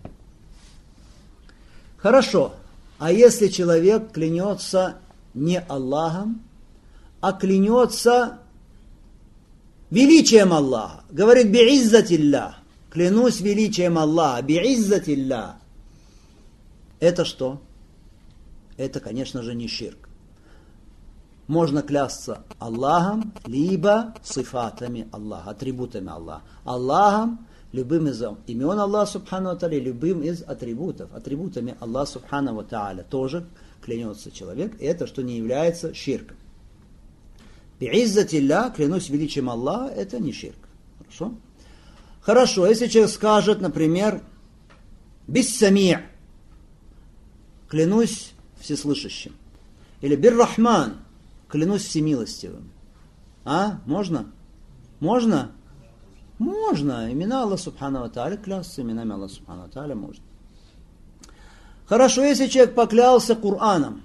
Хорошо. А если человек клянется не Аллахом, а клянется величием Аллаха. Говорит, би'иззатилля. Клянусь величием Аллаха. Би'иззатилля. Это что? Это, конечно же, не ширк. Можно клясться Аллахом, либо сифатами Аллаха, атрибутами Аллаха. Аллахом, любым из имен Аллаха Субхану ва Тааля, любым из атрибутов, атрибутами Аллаха Субхану ва Тааля тоже клянется человек, и это что не является ширком. Би'иззатилля, клянусь величием Аллаха, это не ширк. Хорошо? Хорошо, если человек скажет, например, биссами', клянусь всеслышащим. Или бир-рахман, клянусь всемилостивым. А? Можно? Можно? Можно. Имена Аллаха Субхану ва Тааля, клясться именами Аллаха Субхану ва Тааля можно. Хорошо, если человек поклялся Кораном.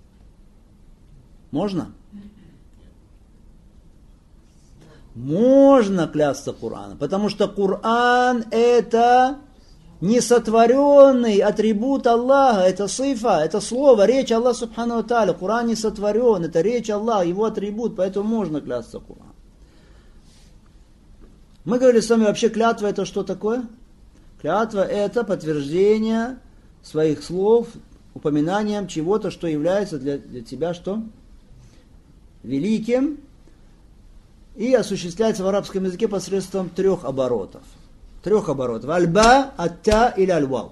Можно? Можно клясться Кораном, потому что Коран это несотворенный атрибут Аллаха, это сифа, это слово, речь Аллаха Субхану ва Тааля. Коран не сотворен, это речь Аллаха, его атрибут, поэтому можно клясться Кораном. Мы говорили с вами, вообще клятва это что такое? Клятва это подтверждение своих слов, упоминанием чего-то, что является для тебя что? Великим, и осуществляется в арабском языке посредством трех оборотов. Аль-ба, ат-та или аль-вау.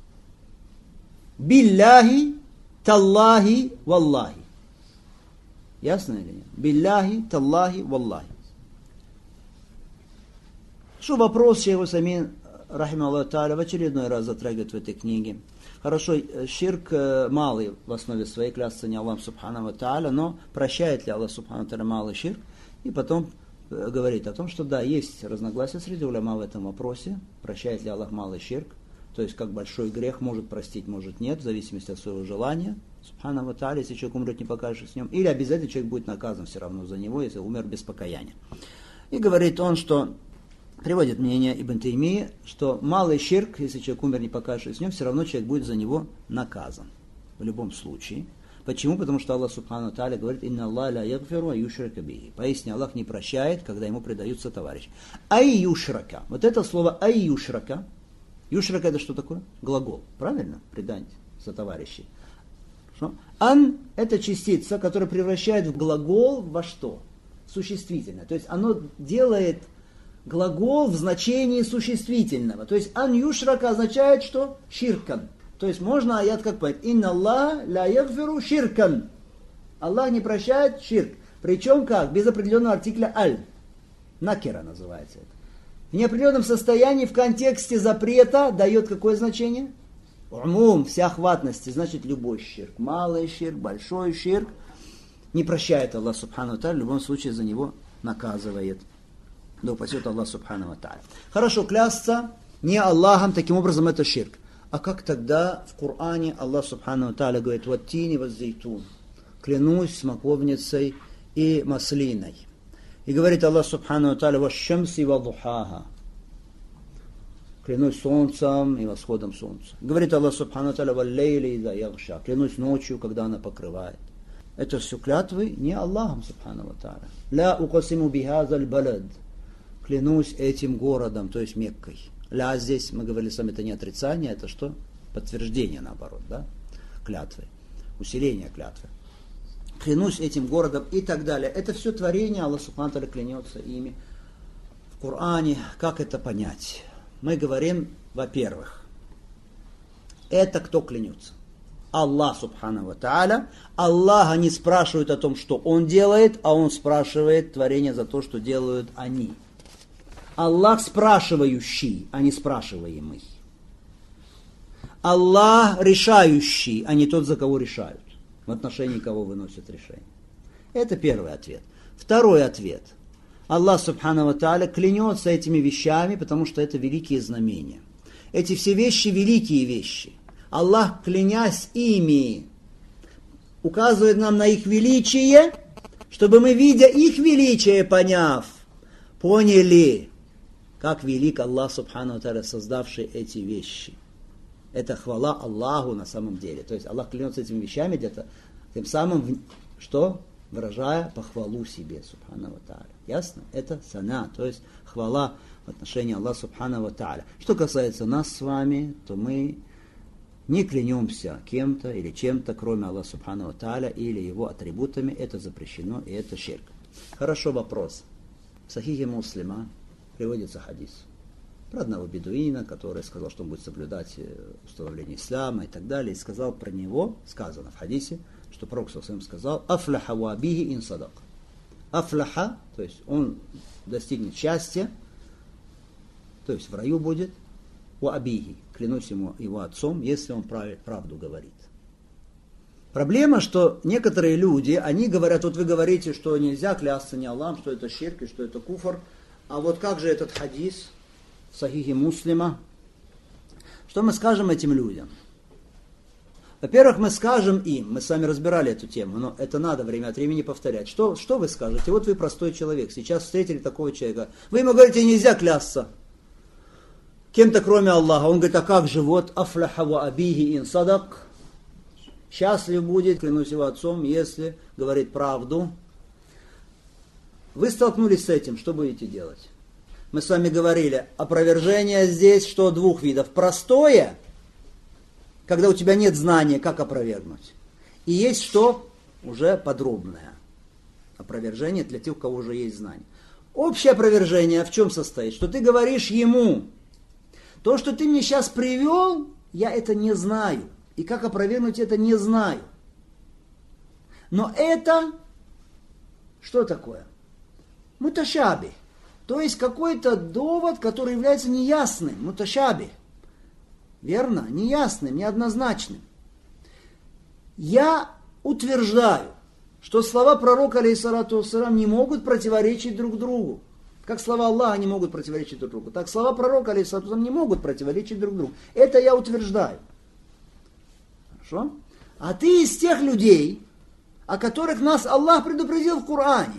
Билляхи, таллахи, валлахи. Ясно или нет? Билляхи, таллахи, валлахи. Что вопрос Шейх Усаймин, рахимахуллаху тааля, в очередной раз затрагивает в этой книге. Хорошо, ширк малый в основе своей, клясться не Аллахом Субхану ва Тааля, но прощает ли Аллах Субхану ва Тааля малый ширк? И потом говорит о том, что да, есть разногласия среди уляма в этом вопросе, прощает ли Аллах малый ширк, то есть как большой грех может простить, может нет, в зависимости от своего желания, Субхану ва Тааля, если человек умрет, не покажешь с ним, или обязательно человек будет наказан все равно за него, если умер без покаяния. И говорит он, что приводит мнение Ибн Таймии, что малый ширк, если человек умер, не покажешь с ним, все равно человек будет за него наказан. В любом случае. Почему? Потому что Аллах Субхану ва Тааля говорит, «Инна Аллах ла ягфиру ва юшрака бихи». Поистине Аллах не прощает, когда ему предаются товарищи. Ай юшрака. Вот это слово ай юшрака. Юшрака это что такое? Глагол. Правильно? Предать за товарищей. Что? Ан это частица, которая превращает в глагол во что? Существительное. То есть оно делает глагол в значении существительного. То есть ан юшрака означает что? Ширкан. То есть можно аят как понять? Инна Аллах ла ягфиру ширкан. Аллах не прощает ширк. Причем как? Без определенного артикля аль. Накера называется это. В неопределенном состоянии в контексте запрета дает какое значение? Умум, всеохватности, значит любой ширк. Малый ширк, большой ширк. Не прощает Аллах Субхану ва Тааля, в любом случае за него наказывает. Да упасет Аллах Субхану ва Тааля. Хорошо, клясться не Аллахом, таким образом это ширк. А как тогда в Коране Аллах Субхану ва Тааля говорит, «Ваттини ваззейтун», клянусь смоковницей и маслиной. И говорит Аллах Субхану ва Тааля, «Вашшамси ва духаха», клянусь солнцем и восходом солнца. Говорит Аллах Субхану ва Тааля, «Валлейли иза ягша», клянусь ночью, когда она покрывает. Это все клятвы не Аллахом Субхану ва Тааля. «Ла уқасиму бихазаль балад», клянусь этим городом, то есть Меккой. Ля здесь, мы говорили с вами, это не отрицание, это что? Подтверждение, наоборот, да? Клятвы, усиление клятвы. Клянусь этим городом и так далее. Это все творение, Аллах Субхану ва Тааля клянется ими. В Коране, как это понять? Мы говорим, во-первых, это кто клянется? Аллах Субхану ва Тааля. Аллаха не спрашивают о том, что Он делает, а Он спрашивает творение за то, что делают они. Аллах спрашивающий, а не спрашиваемый. Аллах решающий, а не тот, за кого решают. В отношении кого выносят решение. Это первый ответ. Второй ответ. Аллах Субхану ва Тааля клянется этими вещами, потому что это великие знамения. Эти все вещи великие вещи. Аллах, клянясь ими, указывает нам на их величие, чтобы мы, видя их величие, поняв, поняли, как велик Аллах Субхану ва Тааля, создавший эти вещи. Это хвала Аллаху на самом деле. То есть Аллах клянется этими вещами где-то, тем самым, что? Выражая похвалу себе, Субхану ва Тааля. Ясно? Это сана, то есть хвала в отношении Аллаха Субхану ва Тааля. Что касается нас с вами, то мы не клянемся кем-то или чем-то, кроме Аллаха Субхану ва Тааля или его атрибутами. Это запрещено, и это ширк. Хорошо, вопрос. В Сахихе Муслима приводится хадис про одного бедуина, который сказал, что он будет соблюдать установление ислама и так далее. И сказал про него, сказано в хадисе, что пророк ﷺ сказал: «Афляха ва абихи ин садак». Афляха, то есть он достигнет счастья, то есть в раю будет, ва абихи, клянусь ему его отцом, если он правду говорит. Проблема, что некоторые люди, они говорят, вот вы говорите, что нельзя клясться не Аллахом, что это ширк и что это куфр, а вот как же этот хадис в Сахихе Муслима? Что мы скажем этим людям? Во-первых, мы скажем им, мы с вами разбирали эту тему, но это надо время от времени повторять. Что вы скажете? Вот вы простой человек, сейчас встретили такого человека. Вы ему говорите, нельзя клясться кем-то кроме Аллаха. Он говорит, а как же, вот афляха ва абихи ин садак. Счастлив будет, клянусь его отцом, если говорит правду. Вы столкнулись с этим, что будете делать? Мы с вами говорили, опровержение здесь, что двух видов. Простое, когда у тебя нет знания, как опровергнуть. И есть что? Уже подробное. Опровержение для тех, у кого уже есть знание. Общее опровержение в чем состоит? Что ты говоришь ему, то, что ты мне сейчас привел, я это не знаю. И как опровергнуть это не знаю. Но это, что такое? Муташаби. То есть какой-то довод, который является неясным. Муташаби. Верно? Неясным, неоднозначным. Я утверждаю, что слова пророка, алейхиссалату вассалям, не могут противоречить друг другу. Как слова Аллаха не могут противоречить друг другу. Так слова пророка, алейхиссалату вассалям, не могут противоречить друг другу. Это я утверждаю. Хорошо? А ты из тех людей, о которых нас Аллах предупредил в Коране,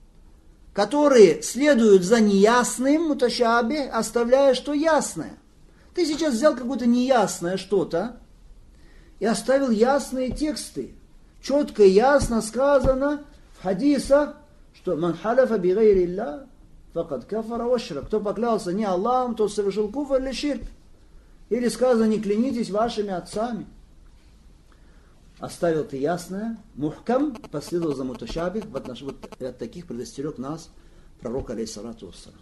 которые следуют за неясным, муташаби, оставляя что ясное. Ты сейчас взял какое-то неясное что-то и оставил ясные тексты. Четко и ясно сказано в хадисах, что «Ман халяфа би гайри Аллах, факад кафара ва ашрак». Кто поклялся не Аллахом, тот совершил куфр или ширк. Или сказано, не клянитесь вашими отцами. Оставил ты ясное, мухкам, последовал за муташаби, вот от таких предостерег нас пророк, алейхиссалату вассалям.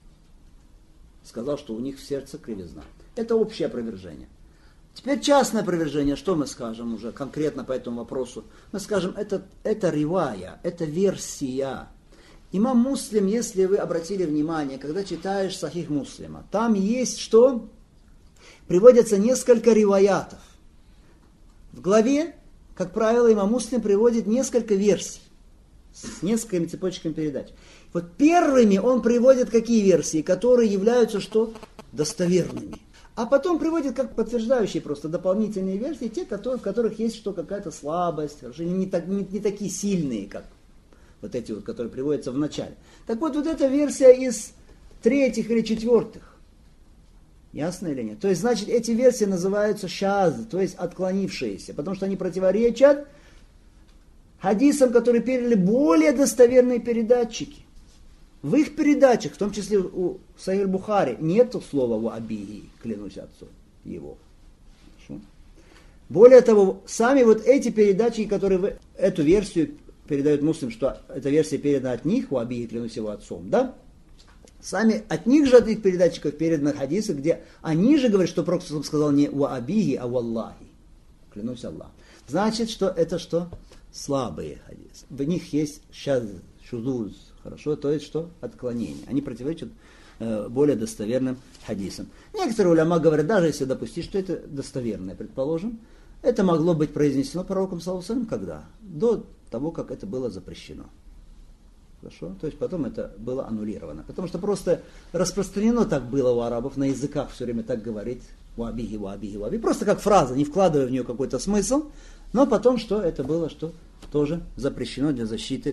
Сказал, что у них в сердце кривизна. Это общее опровержение. Теперь частное опровержение, что мы скажем уже конкретно по этому вопросу? Мы скажем, это ривая, это версия. Имам Муслим, если вы обратили внимание, когда читаешь Сахих Муслима, там есть что? Приводятся несколько риваятов. В главе, как правило, имам Муслим приводит несколько версий с несколькими цепочками передач. Вот первыми он приводит какие версии, которые являются что? Достоверными. А потом приводит как подтверждающие просто дополнительные версии, те, в которых есть что, какая-то слабость, не такие сильные, как вот эти вот, которые приводятся в начале. Так вот эта версия из третьих или четвертых. Ясно или нет? То есть, значит, эти версии называются шаз, то есть отклонившиеся, потому что они противоречат хадисам, которые передали более достоверные передатчики. В их передачах, в том числе у Сахих Бухари, нет слова «ва абихи», клянусь отцом его. Хорошо? Более того, сами вот эти передачи, которые эту версию передают Муслим, что эта версия передана от них, «ва абихи», клянусь его отцом, да? Сами от них же, от их передатчиков, переданы хадисы, где они же говорят, что Пророк сказал не «ва абихи», а «валлахи», клянусь Аллахом. Значит, что это что? Слабые хадисы. В них есть шузуз. Хорошо, то есть что? Отклонение. Они противоречат более достоверным хадисам. Некоторые уляма говорят, даже если допустить, что это достоверное, предположим, это могло быть произнесено пророком саллаллаху алейхи ва саллям когда? До того, как это было запрещено. Хорошо? То есть потом это было аннулировано. Потому что просто распространено так было у арабов, на языках все время так говорить, уабихи, уабихи, уабихи. Просто как фраза, не вкладывая в нее какой-то смысл, но потом что? Это было что? Тоже запрещено для защиты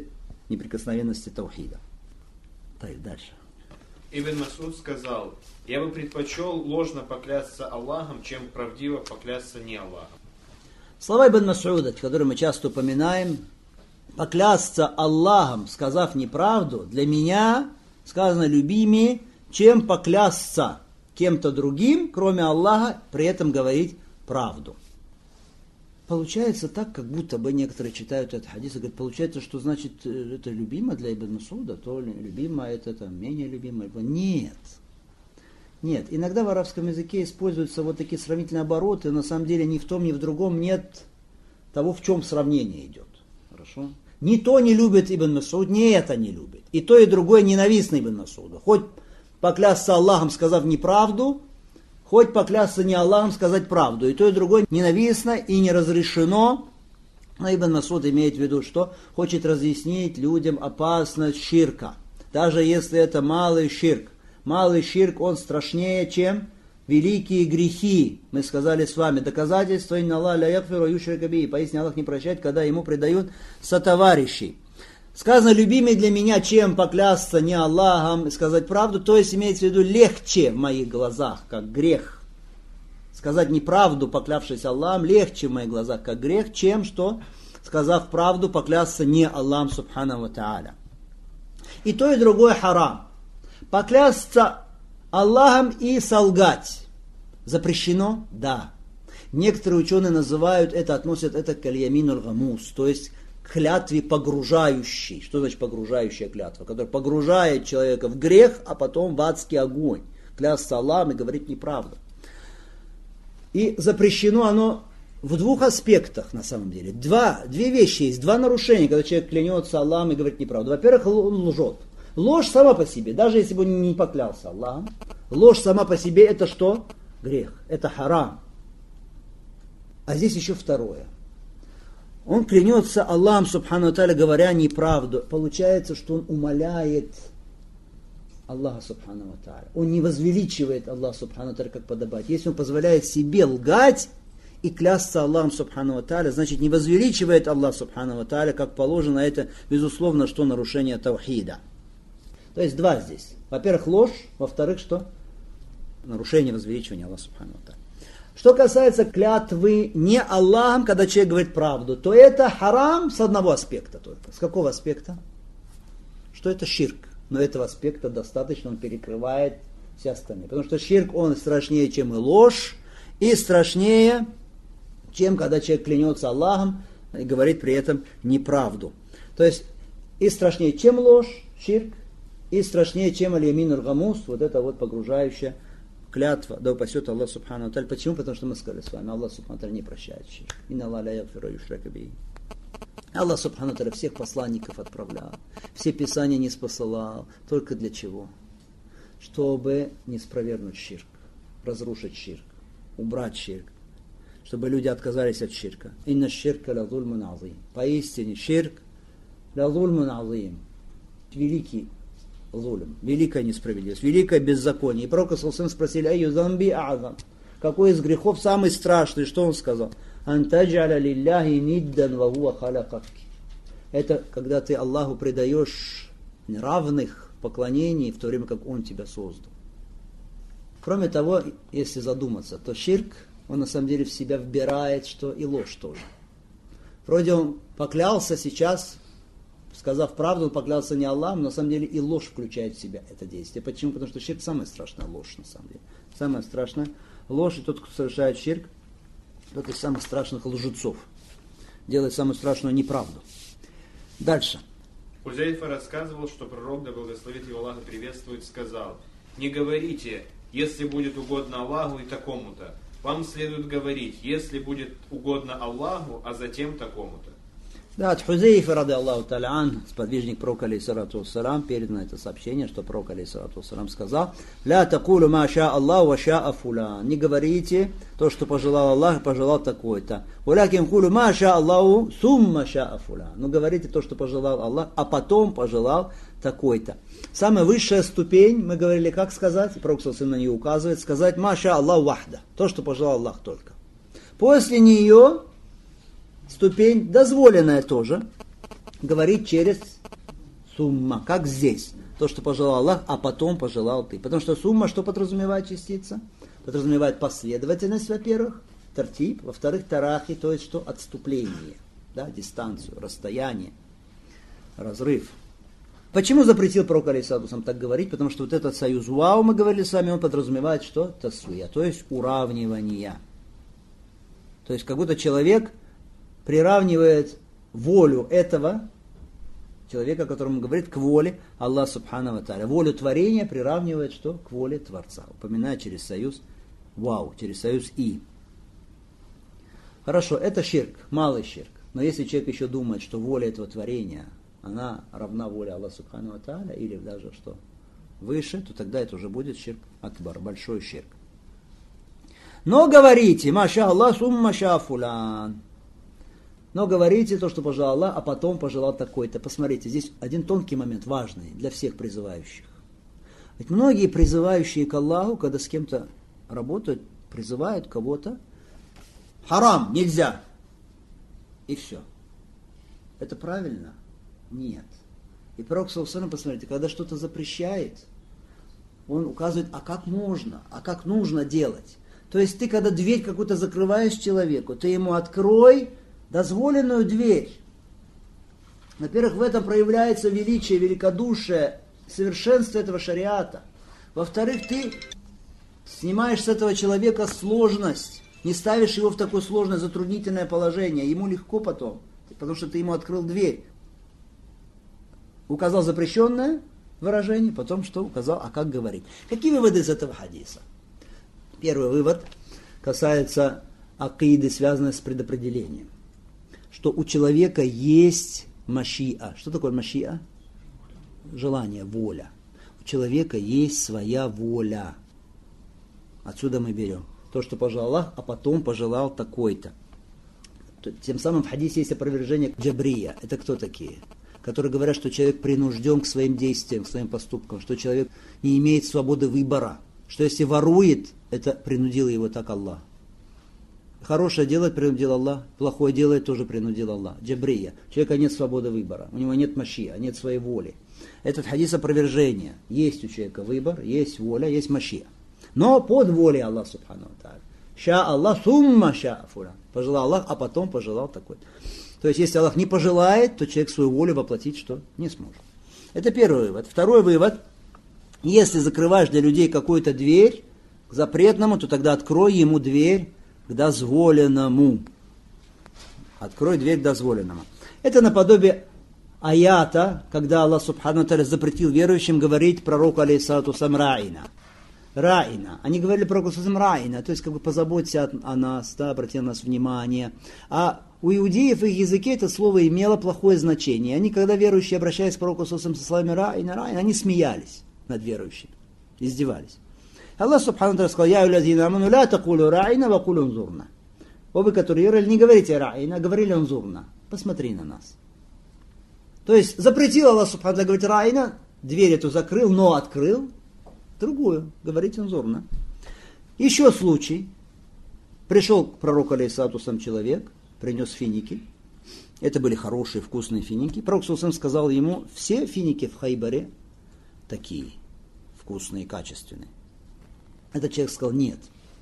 неприкосновенности таухида. Так, дальше. Ибн Масуд сказал: я бы предпочел ложно поклясться Аллахом, чем правдиво поклясться не Аллахом. Слова Ибн Масуда, которые мы часто упоминаем, поклясться Аллахом, сказав неправду, для меня сказано любимее, чем поклясться кем-то другим, кроме Аллаха, при этом говорить правду. Получается так, как будто бы некоторые читают этот хадис и говорят, получается, что значит это любимо для Ибн Масуда, то любимо, это там, менее любимо. Нет. Нет. Иногда в арабском языке используются вот такие сравнительные обороты, на самом деле ни в том, ни в другом нет того, в чем сравнение идет. Хорошо? Ни то не любит Ибн Масуд, ни это не любит. И то, и другое ненавистно Ибн Масуду. Хоть поклясться Аллахом, сказав неправду, хоть поклясться не Аллахом, сказать правду. И то, и другое ненавистно и не разрешено. Но Ибн Масуд имеет в виду, что хочет разъяснить людям опасность ширка. Даже если это малый ширк. Малый ширк, он страшнее, чем великие грехи. Мы сказали с вами, доказательство инна Аллах ля якфиру юшрика биhi. Поистине Аллах не прощает, когда ему предают сотоварищей. Сказано, любимее для меня, чем поклясться не Аллахом и сказать правду, то есть имеется в виду легче в моих глазах, как грех. Сказать неправду, поклявшись Аллахом, легче в моих глазах, как грех, чем что, сказав правду, поклясться не Аллахом, субхану ва тааля. И то, и другое харам. Поклясться Аллахом и солгать запрещено? Да. Некоторые ученые называют это, относят это к аль-ямин аль-гамус, то есть к клятве погружающей. Что значит погружающая клятва? Которая погружает человека в грех, а потом в адский огонь. Клясться Аллахом и говорить неправду. И запрещено оно в двух аспектах, на самом деле. Две вещи есть, два нарушения, когда человек клянется Аллахом и говорит неправду. Во-первых, он лжет. Ложь сама по себе, даже если бы он не поклялся Аллахом, ложь сама по себе это что? Грех. Это харам. А здесь еще второе. Он клянется Аллахом, субхану ва тааля, говоря неправду. Получается, что он умаляет Аллаха, субхану ва тааля. Он не возвеличивает Аллаха, субхану ва тааля, как подобает. Если он позволяет себе лгать и клясться Аллахом, субхану ва тааля, значит, не возвеличивает Аллах, субхану ва тааля, как положено. Это, безусловно, что нарушение таухида. То есть два здесь. Во-первых, ложь. Во-вторых, что? Нарушение возвеличивания Аллаха, субхану ва тааля. Что касается клятвы не Аллахом, когда человек говорит правду, то это харам с одного аспекта только. С какого аспекта? Что это ширк. Но этого аспекта достаточно, он перекрывает все остальные. Потому что ширк, он страшнее, чем и ложь, и страшнее, чем когда человек клянется Аллахом и говорит при этом неправду. То есть и страшнее, чем ложь, ширк, и страшнее, чем аль-ямин аль-гамус, вот это вот погружающая клятва, да упасет Аллах, субхану ва тааля. Почему? Потому что мы сказали с вами, Аллах, субхану ва тааля, не прощает ширк. Инна Аллах ля якфиру юшрака биhi. Аллах, субхану ва тааля, всех посланников отправлял, все писания не спосылал. Только для чего? Чтобы не спровергнуть ширк, разрушить ширк, убрать ширк, чтобы люди отказались от ширка. Инна ширка ля зульмун азим. Поистине ширк ля зульмун азим. Великий зулим, великая несправедливость, великое беззаконие. И пророк ﷺ спросили, айю замби а'зам, какой из грехов самый страшный? Что он сказал? Антаджаля лилляхи ниддан ва хуа халакак. Это когда ты Аллаху предаешь равных поклонений, в то время как Он тебя создал. Кроме того, если задуматься, то ширк, он на самом деле в себя вбирает, что и ложь тоже. Вроде он поклялся сейчас, сказав правду, он поклялся не Аллахом, но на самом деле и ложь включает в себя это действие. Почему? Потому что ширк самая страшная ложь, на самом деле. Самая страшная ложь, и тот, кто совершает ширк, тот из самых страшных лжецов. Делает самую страшную неправду. Дальше. Хузайфа рассказывал, что пророк, да благословит его Аллах и приветствует, сказал: не говорите, если будет угодно Аллаху и такому-то. Вам следует говорить, если будет угодно Аллаху, а затем такому-то. Да, от Хузайфа, ради Аллаху та'аля ан, сподвижник пророка, алейхиссалату вассалам, передано это сообщение, что пророк, алейхиссалату вассалам, сказал: «Ля такулу ма ша Аллаху ва ша фулян». Не говорите то, что пожелал Аллах и пожелал такой-то. «Улякин кулу ма ша Аллаху сумма ша фулян». Но говорите то, что пожелал Аллах, а потом пожелал такой-то. Самая высшая ступень, мы говорили, как сказать, пророк на нее указывает, сказать «ма ша Аллаху вахда», то, что пожелал Аллах только. После нее ступень, дозволенная тоже, говорить через сумма, как здесь. То, что пожелал Аллах, а потом пожелал ты. Потому что сумма, что подразумевает частица? Подразумевает последовательность, во-первых, тартиб, во-вторых, тарахи, то есть что? Отступление, да, дистанцию, расстояние, разрыв. Почему запретил пророк алейхиссалату так говорить? Потому что вот этот союз вау, мы говорили с вами, он подразумевает что? Тасвия, то есть уравнивание. То есть как будто человек приравнивает волю этого человека, о котором он говорит, к воле Аллаха субхану ва тааля. Волю творения приравнивает что? К воле Творца. Упоминает через союз вау, через союз и. Хорошо, это ширк, малый ширк. Но если человек еще думает, что воля этого творения, она равна воле Аллаха субхану ва тааля, или даже что выше, то тогда это уже будет ширк акбар, большой ширк. Но говорите, маша Аллах, сумма ша фулян. Но говорите то, что пожелал Аллах, а потом пожелал такой-то. Посмотрите, здесь один тонкий момент, важный для всех призывающих. Ведь многие призывающие к Аллаху, когда с кем-то работают, призывают кого-то, харам, нельзя. И все. Это правильно? Нет. И пророк саллаллаху алейхи ва саллям, посмотрите, когда что-то запрещает, он указывает, а как можно, а как нужно делать. То есть ты, когда дверь какую-то закрываешь человеку, ты ему открой дозволенную дверь. Во-первых, в этом проявляется величие, великодушие, совершенство этого шариата. Во-вторых, ты снимаешь с этого человека сложность, не ставишь его в такое сложное, затруднительное положение. Ему легко потом, потому что ты ему открыл дверь. Указал запрещенное выражение, потом что указал, а как говорить. Какие выводы из этого хадиса? Первый вывод касается акиды, связанной с предопределением. Что у человека есть машиа. Что такое машиа? Желание, воля. У человека есть своя воля. Отсюда мы берем то, что пожелал Аллах, а потом пожелал такой-то. Тем самым в хадисе есть опровержение джабрия. Это кто такие? Которые говорят, что человек принужден к своим действиям, к своим поступкам, что человек не имеет свободы выбора, что если ворует, это принудил его так Аллах. Хорошее делает, принудил Аллах, плохое делает, тоже принудил Аллах. Джабрия. У человека нет свободы выбора, у него нет машия, нет своей воли. Этот хадис опровержение. Есть у человека выбор, есть воля, есть машия. Но под волей Аллаха субхану ва тааля. Ша Аллах, сумма ша фулян. Пожелал Аллах, а потом пожелал такой. То есть, если Аллах не пожелает, то человек свою волю воплотить что? Не сможет. Это первый вывод. Второй вывод. Если закрываешь для людей какую-то дверь к запретному, то тогда открой ему дверь к дозволенному. Открой дверь к дозволенному. Это наподобие аята, когда Аллах субхану ва тааля запретил верующим говорить пророку алейхиссалату вассалям ра'ина. Ра'ина. Они говорили пророку саллаллаху алейхи ва саллям ра'ина, то есть как бы позаботься о нас, да, обрати на нас внимание. А у иудеев в их языке это слово имело плохое значение. Они, когда верующие обращались к пророку саллаллаху алейхи ва саллям ра'ина, ра'ина, они смеялись над верующими, издевались. Аллах субхану ва тааля сказал: «Я улязина аману ла такулу ра'ина ва кулу унзурна». О вы, которые верили, не говорите ра'ина, говорили унзурна. Посмотри на нас. То есть запретил Аллах субхану ва тааля говорить ра'ина, дверь эту закрыл, но открыл другую, говорить унзурна. Еще случай. Пришел к пророку алейхиссалату вассалям человек, принес финики. Это были хорошие, вкусные финики. Пророк саллаллаху алейхи ва саллям сказал ему: все финики в Хайбаре такие, вкусные, качественные. Этот человек сказал: нет.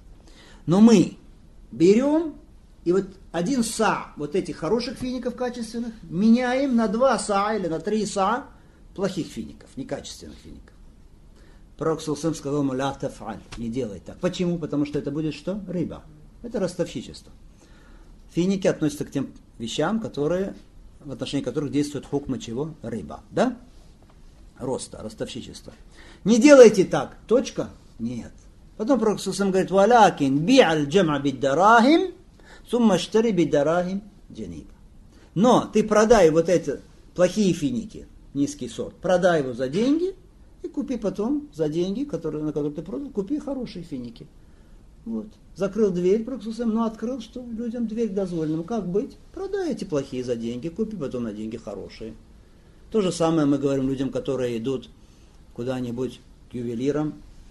Но мы берем и вот один са вот этих хороших фиников качественных меняем на 2 са или на 3 са плохих фиников, некачественных фиников. Пророк саллаллаху алейхи ва саллям сказал ему: ля таф'аль, не делай так. Почему? Потому что это будет что? Риба. Это ростовщичество. Финики относятся к тем вещам, которые, в отношении которых действует хукма чего? Риба. Да? Роста, ростовщичество. Не делайте так. Точка? Нет. Потом пророк саллаллаху алейхи ва саллям говорит: валякин би'аль джам'а биддарахим, сумма штари биддарахим джаниба. Но ты продай вот эти плохие финики, низкий сорт, продай его за деньги и купи потом за деньги, на которые ты продал, купи хорошие финики. Вот. Закрыл дверь, пророк саллаллаху алейхи ва саллям, но открыл что? Людям дверь к дозволенному. Как быть? Продай эти плохие за деньги, купи потом на деньги хорошие. То же самое мы говорим людям, которые идут куда-нибудь к ювелирам,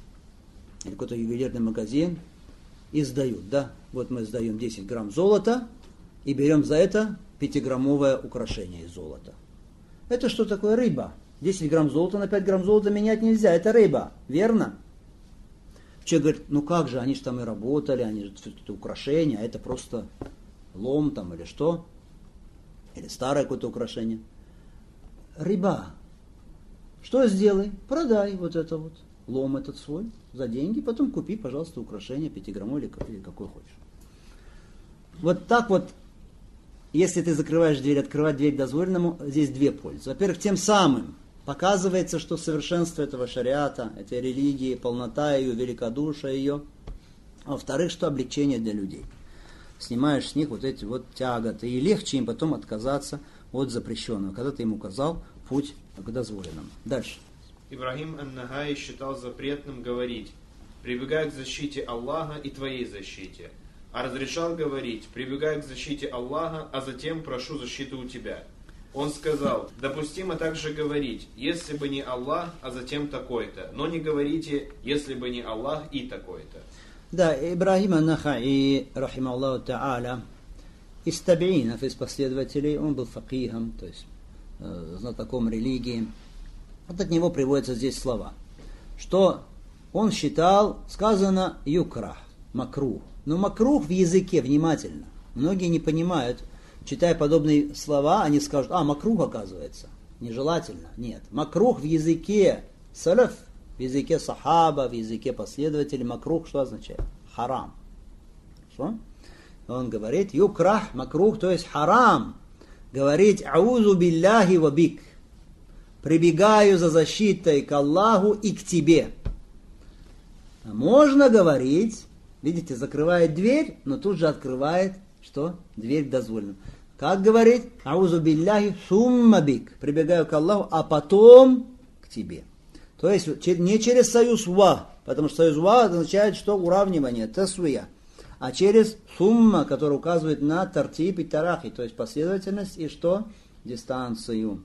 или какой-то ювелирный магазин, и сдают, да, вот мы сдаем 10 грамм золота, и берем за это 5-граммовое украшение из золота. Это что такое? Риба. 10 грамм золота на 5 грамм золота менять нельзя, это риба, верно? Человек говорит, ну как же, они же там и работали, они же это украшения, а это просто лом там или что? Или старое какое-то украшение. Риба. Что сделай? Продай вот это вот, лом этот свой за деньги, потом купи, пожалуйста, украшение 5-граммовое или какой хочешь. Вот так вот, если ты закрываешь дверь, открывать дверь дозволенному, здесь две пользы. Во-первых, тем самым показывается, что совершенство этого шариата, этой религии, полнота ее, великодушие ее. А во-вторых, что облегчение для людей. Снимаешь с них вот эти вот тяготы, и легче им потом отказаться от запрещенного, когда ты им указал путь к дозволенному. Дальше. Ибрагим ан-Нахаи считал запретным говорить: «Прибегай к защите Аллаха и твоей защите», а разрешал говорить: «Прибегай к защите Аллаха, а затем прошу защиты у тебя». Он сказал: допустимо также говорить: «Если бы не Аллах, а затем такой-то», но не говорите: «Если бы не Аллах и такой-то». Да, Ибрагим ан-Нахаи, рахима Аллаху та'аля, из табиинов, из последователей, он был факихом, то есть знатоком религии. Вот от него приводятся здесь слова, что он считал, сказано юкрах, макрух. Но макрух в языке, внимательно, многие не понимают, читая подобные слова, они скажут: макрух оказывается, нежелательно. Нет, макрух в языке салаф, в языке сахаба, в языке последователей, макрух что означает? Харам. Что? Он говорит, юкрах, макрух, то есть харам. Говорить аузу билляхи ва бик. Прибегаю за защитой к Аллаху и к тебе. Можно говорить, видите, закрывает дверь, но тут же открывает, что? Дверь к дозволенному. Как говорить? Аузу билляхи сумма бик. Прибегаю к Аллаху, а потом к тебе. То есть не через союз ва, потому что союз ва означает, что уравнивание, тасвия. А через сумма, который указывает на тартиб и тарахи, то есть последовательность и что? Дистанцию.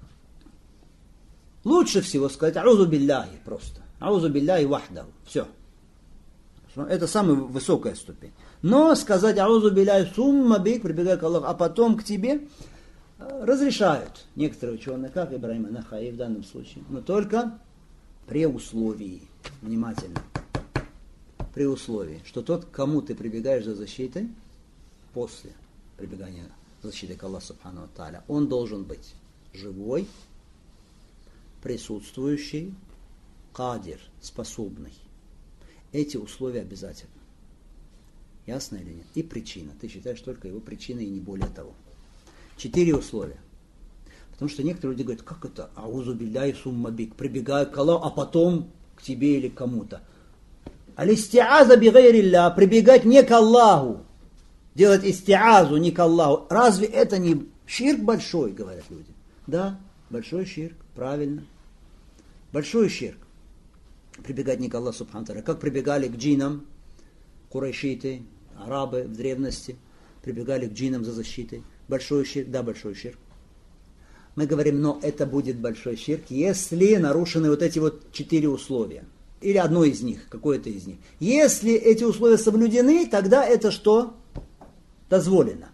Лучше всего сказать аузу билляхи просто. Аузу билляхи вахдаху. Все. Это самая высокая ступень. Но сказать аузу билляхи сумма бик, прибегай к Аллаху, а потом к тебе, разрешают некоторые ученые, как Ибрагим ан-Нахаи в данном случае. Но только при условии, внимательно, при условии, что тот, к кому ты прибегаешь за защитой, после прибегания за защитой к Аллаху субхану ва тааля, он должен быть живой, присутствующий, кадир, способный. Эти условия обязательны. Ясно или нет? И причина. Ты считаешь только его причиной и не более того. 4 условия. Потому что некоторые люди говорят, как это? Аузу билляхи сумма бик. Прибегаю к Аллаху, а потом к тебе или к кому-то. Аль-истиаза бигайрилля. Прибегать не к Аллаху. Делать истиазу не к Аллаху. Разве это не ширк большой, говорят люди? Да, большой ширк, правильно. Большой ширк. Прибегать не к Аллаху субхану тааля. Как прибегали к джинам, курайшиты, арабы в древности, прибегали к джинам за защитой. Большой ширк, да, большой ширк. Мы говорим, но это будет большой ширк, если нарушены вот эти вот 4 условия. Или одно из них, какое-то из них. Если эти условия соблюдены, тогда это что? Дозволено.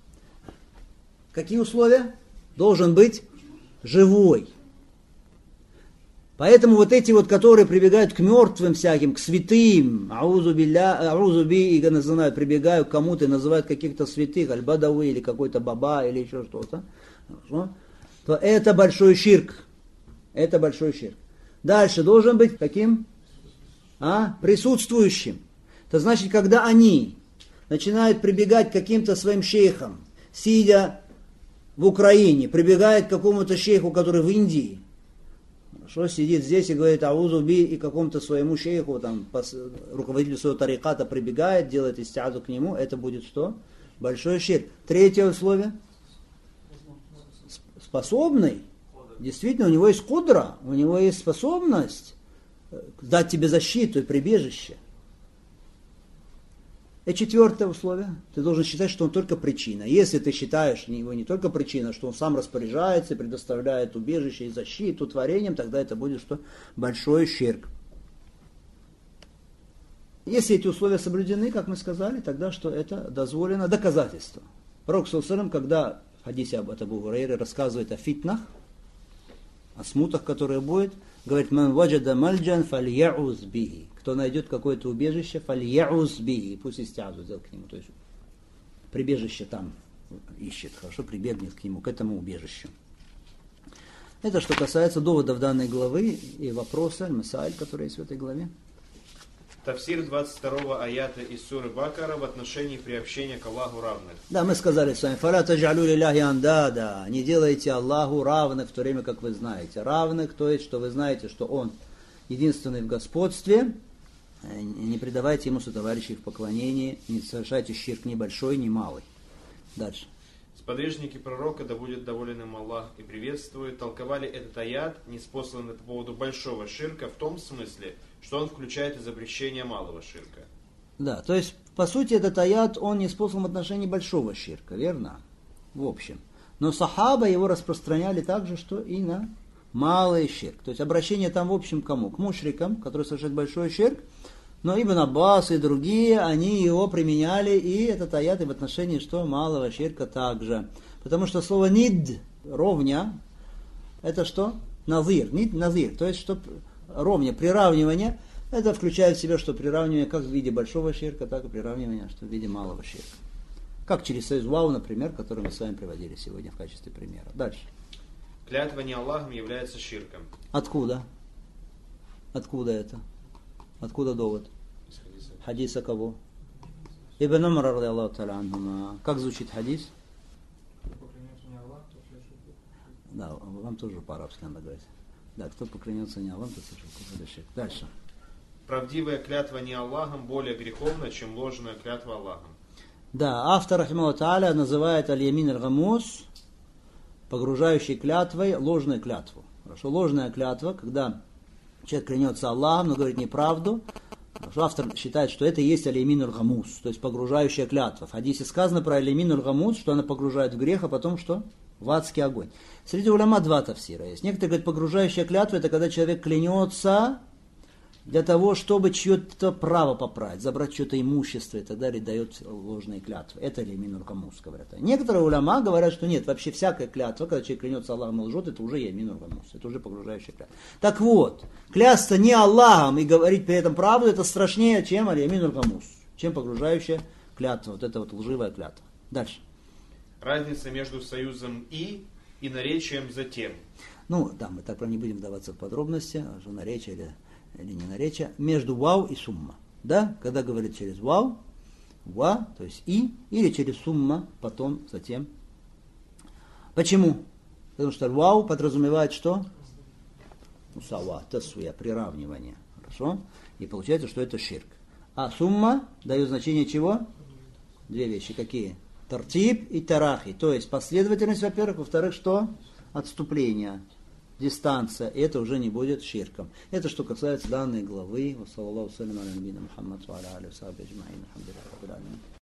Какие условия? Должен быть живой. Поэтому вот эти вот, которые прибегают к мертвым всяким, к святым, аузу би, и называют, прибегают к кому-то и называют каких-то святых, аль-бадауи или какой-то баба или еще что-то, то это большой ширк. Это большой ширк. Дальше должен быть каким? Присутствующим. Это значит, когда они начинают прибегать к каким-то своим шейхам, сидя в Украине, прибегает к какому-то шейху, который в Индии, что сидит здесь и говорит аузу би, и какому-то своему шейху, там, руководителю своего тариката прибегает, делает истиазу к нему, это будет что? Большой ширк. 3 условие. Способный. Действительно, у него есть кудра, у него есть способность дать тебе защиту и прибежище. И 4 условие. Ты должен считать, что он только причина. Если ты считаешь его не только причина, что он сам распоряжается, предоставляет убежище и защиту творениям, тогда это будет что? Большой ширк. Если эти условия соблюдены, как мы сказали, тогда что это дозволено доказательство. Пророк саллаллаху алейхи ва саллям, когда в хадисе об Абу Гурайре рассказывает о фитнах, о смутах, которые будет, говорит, «Ман ваджада мальджан фальяуз бихи». Кто найдет какое-то убежище, фальяуз бихи. Пусть истиазу сделал к нему. То есть прибежище там ищет. Хорошо, прибегнет к нему, к этому убежищу. Это что касается доводов данной главы и вопроса, аль-масаиль, который есть в этой главе. Тафсир 22 аята из суры Бакара в отношении приобщения к Аллаху равных. Да, мы сказали с вами, «Фаля таджалю лилляхи андада». Не делайте Аллаху равных в то время, как вы знаете. Равных, то есть, что вы знаете, что Он единственный в господстве. Не предавайте Ему сотоварищей в поклонении, не совершайте щирк ни большой, ни малый. Дальше. Сподвижники пророка, да будет доволен им Аллах и приветствует, толковали этот аят, ниспосланный по поводу большого ширка, в том смысле, что он включает и запрещение малого ширка. Да, то есть, по сути, этот аят, он ниспослан в отношении большого ширка, верно? В общем. Но сахаба его распространяли также, что и на малый ширк. То есть, обращение там, в общем, к кому? К мушрикам, которые совершают большой ширк. Но Ибн Аббас и другие, они его применяли, и этот аят и в отношении что малого ширка также. Потому что слово нид, ровня, это что? Назир, нид, назир. То есть, что ровня, приравнивание, это включает в себя, что приравнивание как в виде большого ширка, так и приравнивание, что в виде малого ширка. Как через союз вау, например, который мы с вами приводили сегодня в качестве примера. Дальше. Клятва не Аллахом является ширком. Откуда? Откуда это? Откуда довод? Хадиса кого? Ибн Умар, радиаллаху та'аля анхума. Как звучит хадис? Да, вам тоже по-арабски надо говорить. Да, кто поклянется не Аллахом, тот совершил куфр ширк. Дальше. Правдивая клятва не Аллахом более греховна, чем ложная клятва Аллахом. Да, автор, рахимаху та'аля, называет аль-ямин аль-гамус, погружающий клятвой, ложную клятву. Хорошо, ложная клятва, когда человек клянется Аллахом, но говорит неправду. Хорошо, автор считает, что это и есть аль-ямин аль-гамус, то есть погружающая клятва. В хадисе сказано про аль-ямин аль-гамус, что она погружает в грех, а потом что? В адский огонь. Среди уляма два тафсира есть. Некоторые говорят, погружающая клятва, это когда человек клянется для того, чтобы чье-то право поправить, забрать чье-то имущество и так далее, дает ложные клятвы. Это аль-ямин аль-гамус, говорят. Некоторые уляма говорят, что нет, вообще всякая клятва, когда человек клянется Аллахом и лжет, это уже аль-ямин аль-гамус, это уже погружающая клятва. Так вот, клясться не Аллахом и говорить при этом правду, это страшнее, чем аль-ямин аль-гамус, чем погружающая клятва, вот эта вот лживая клятва. Дальше. Разница между союзом и наречием затем. Ну, да, мы так не будем вдаваться в подробности, что наречие или не наречие, между вау и сумма. Да, когда говорит через вау, ва, то есть и, или через сумма, потом, затем. Почему? Потому что вау подразумевает что? Усава, тасуя, приравнивание. Хорошо? И получается, что это ширк. А сумма дает значение чего? Две вещи. Какие? Тартиб и тарахи. То есть последовательность, во-первых. Во-вторых, что? Отступление. Дистанция. И это уже не будет ширком. Это что касается данной главы. Ва саллаллаху салям аля набийина Мухаммад ва аля алихи ва сахбихи аджмаин. Алхамдулиллахи раббил аламин.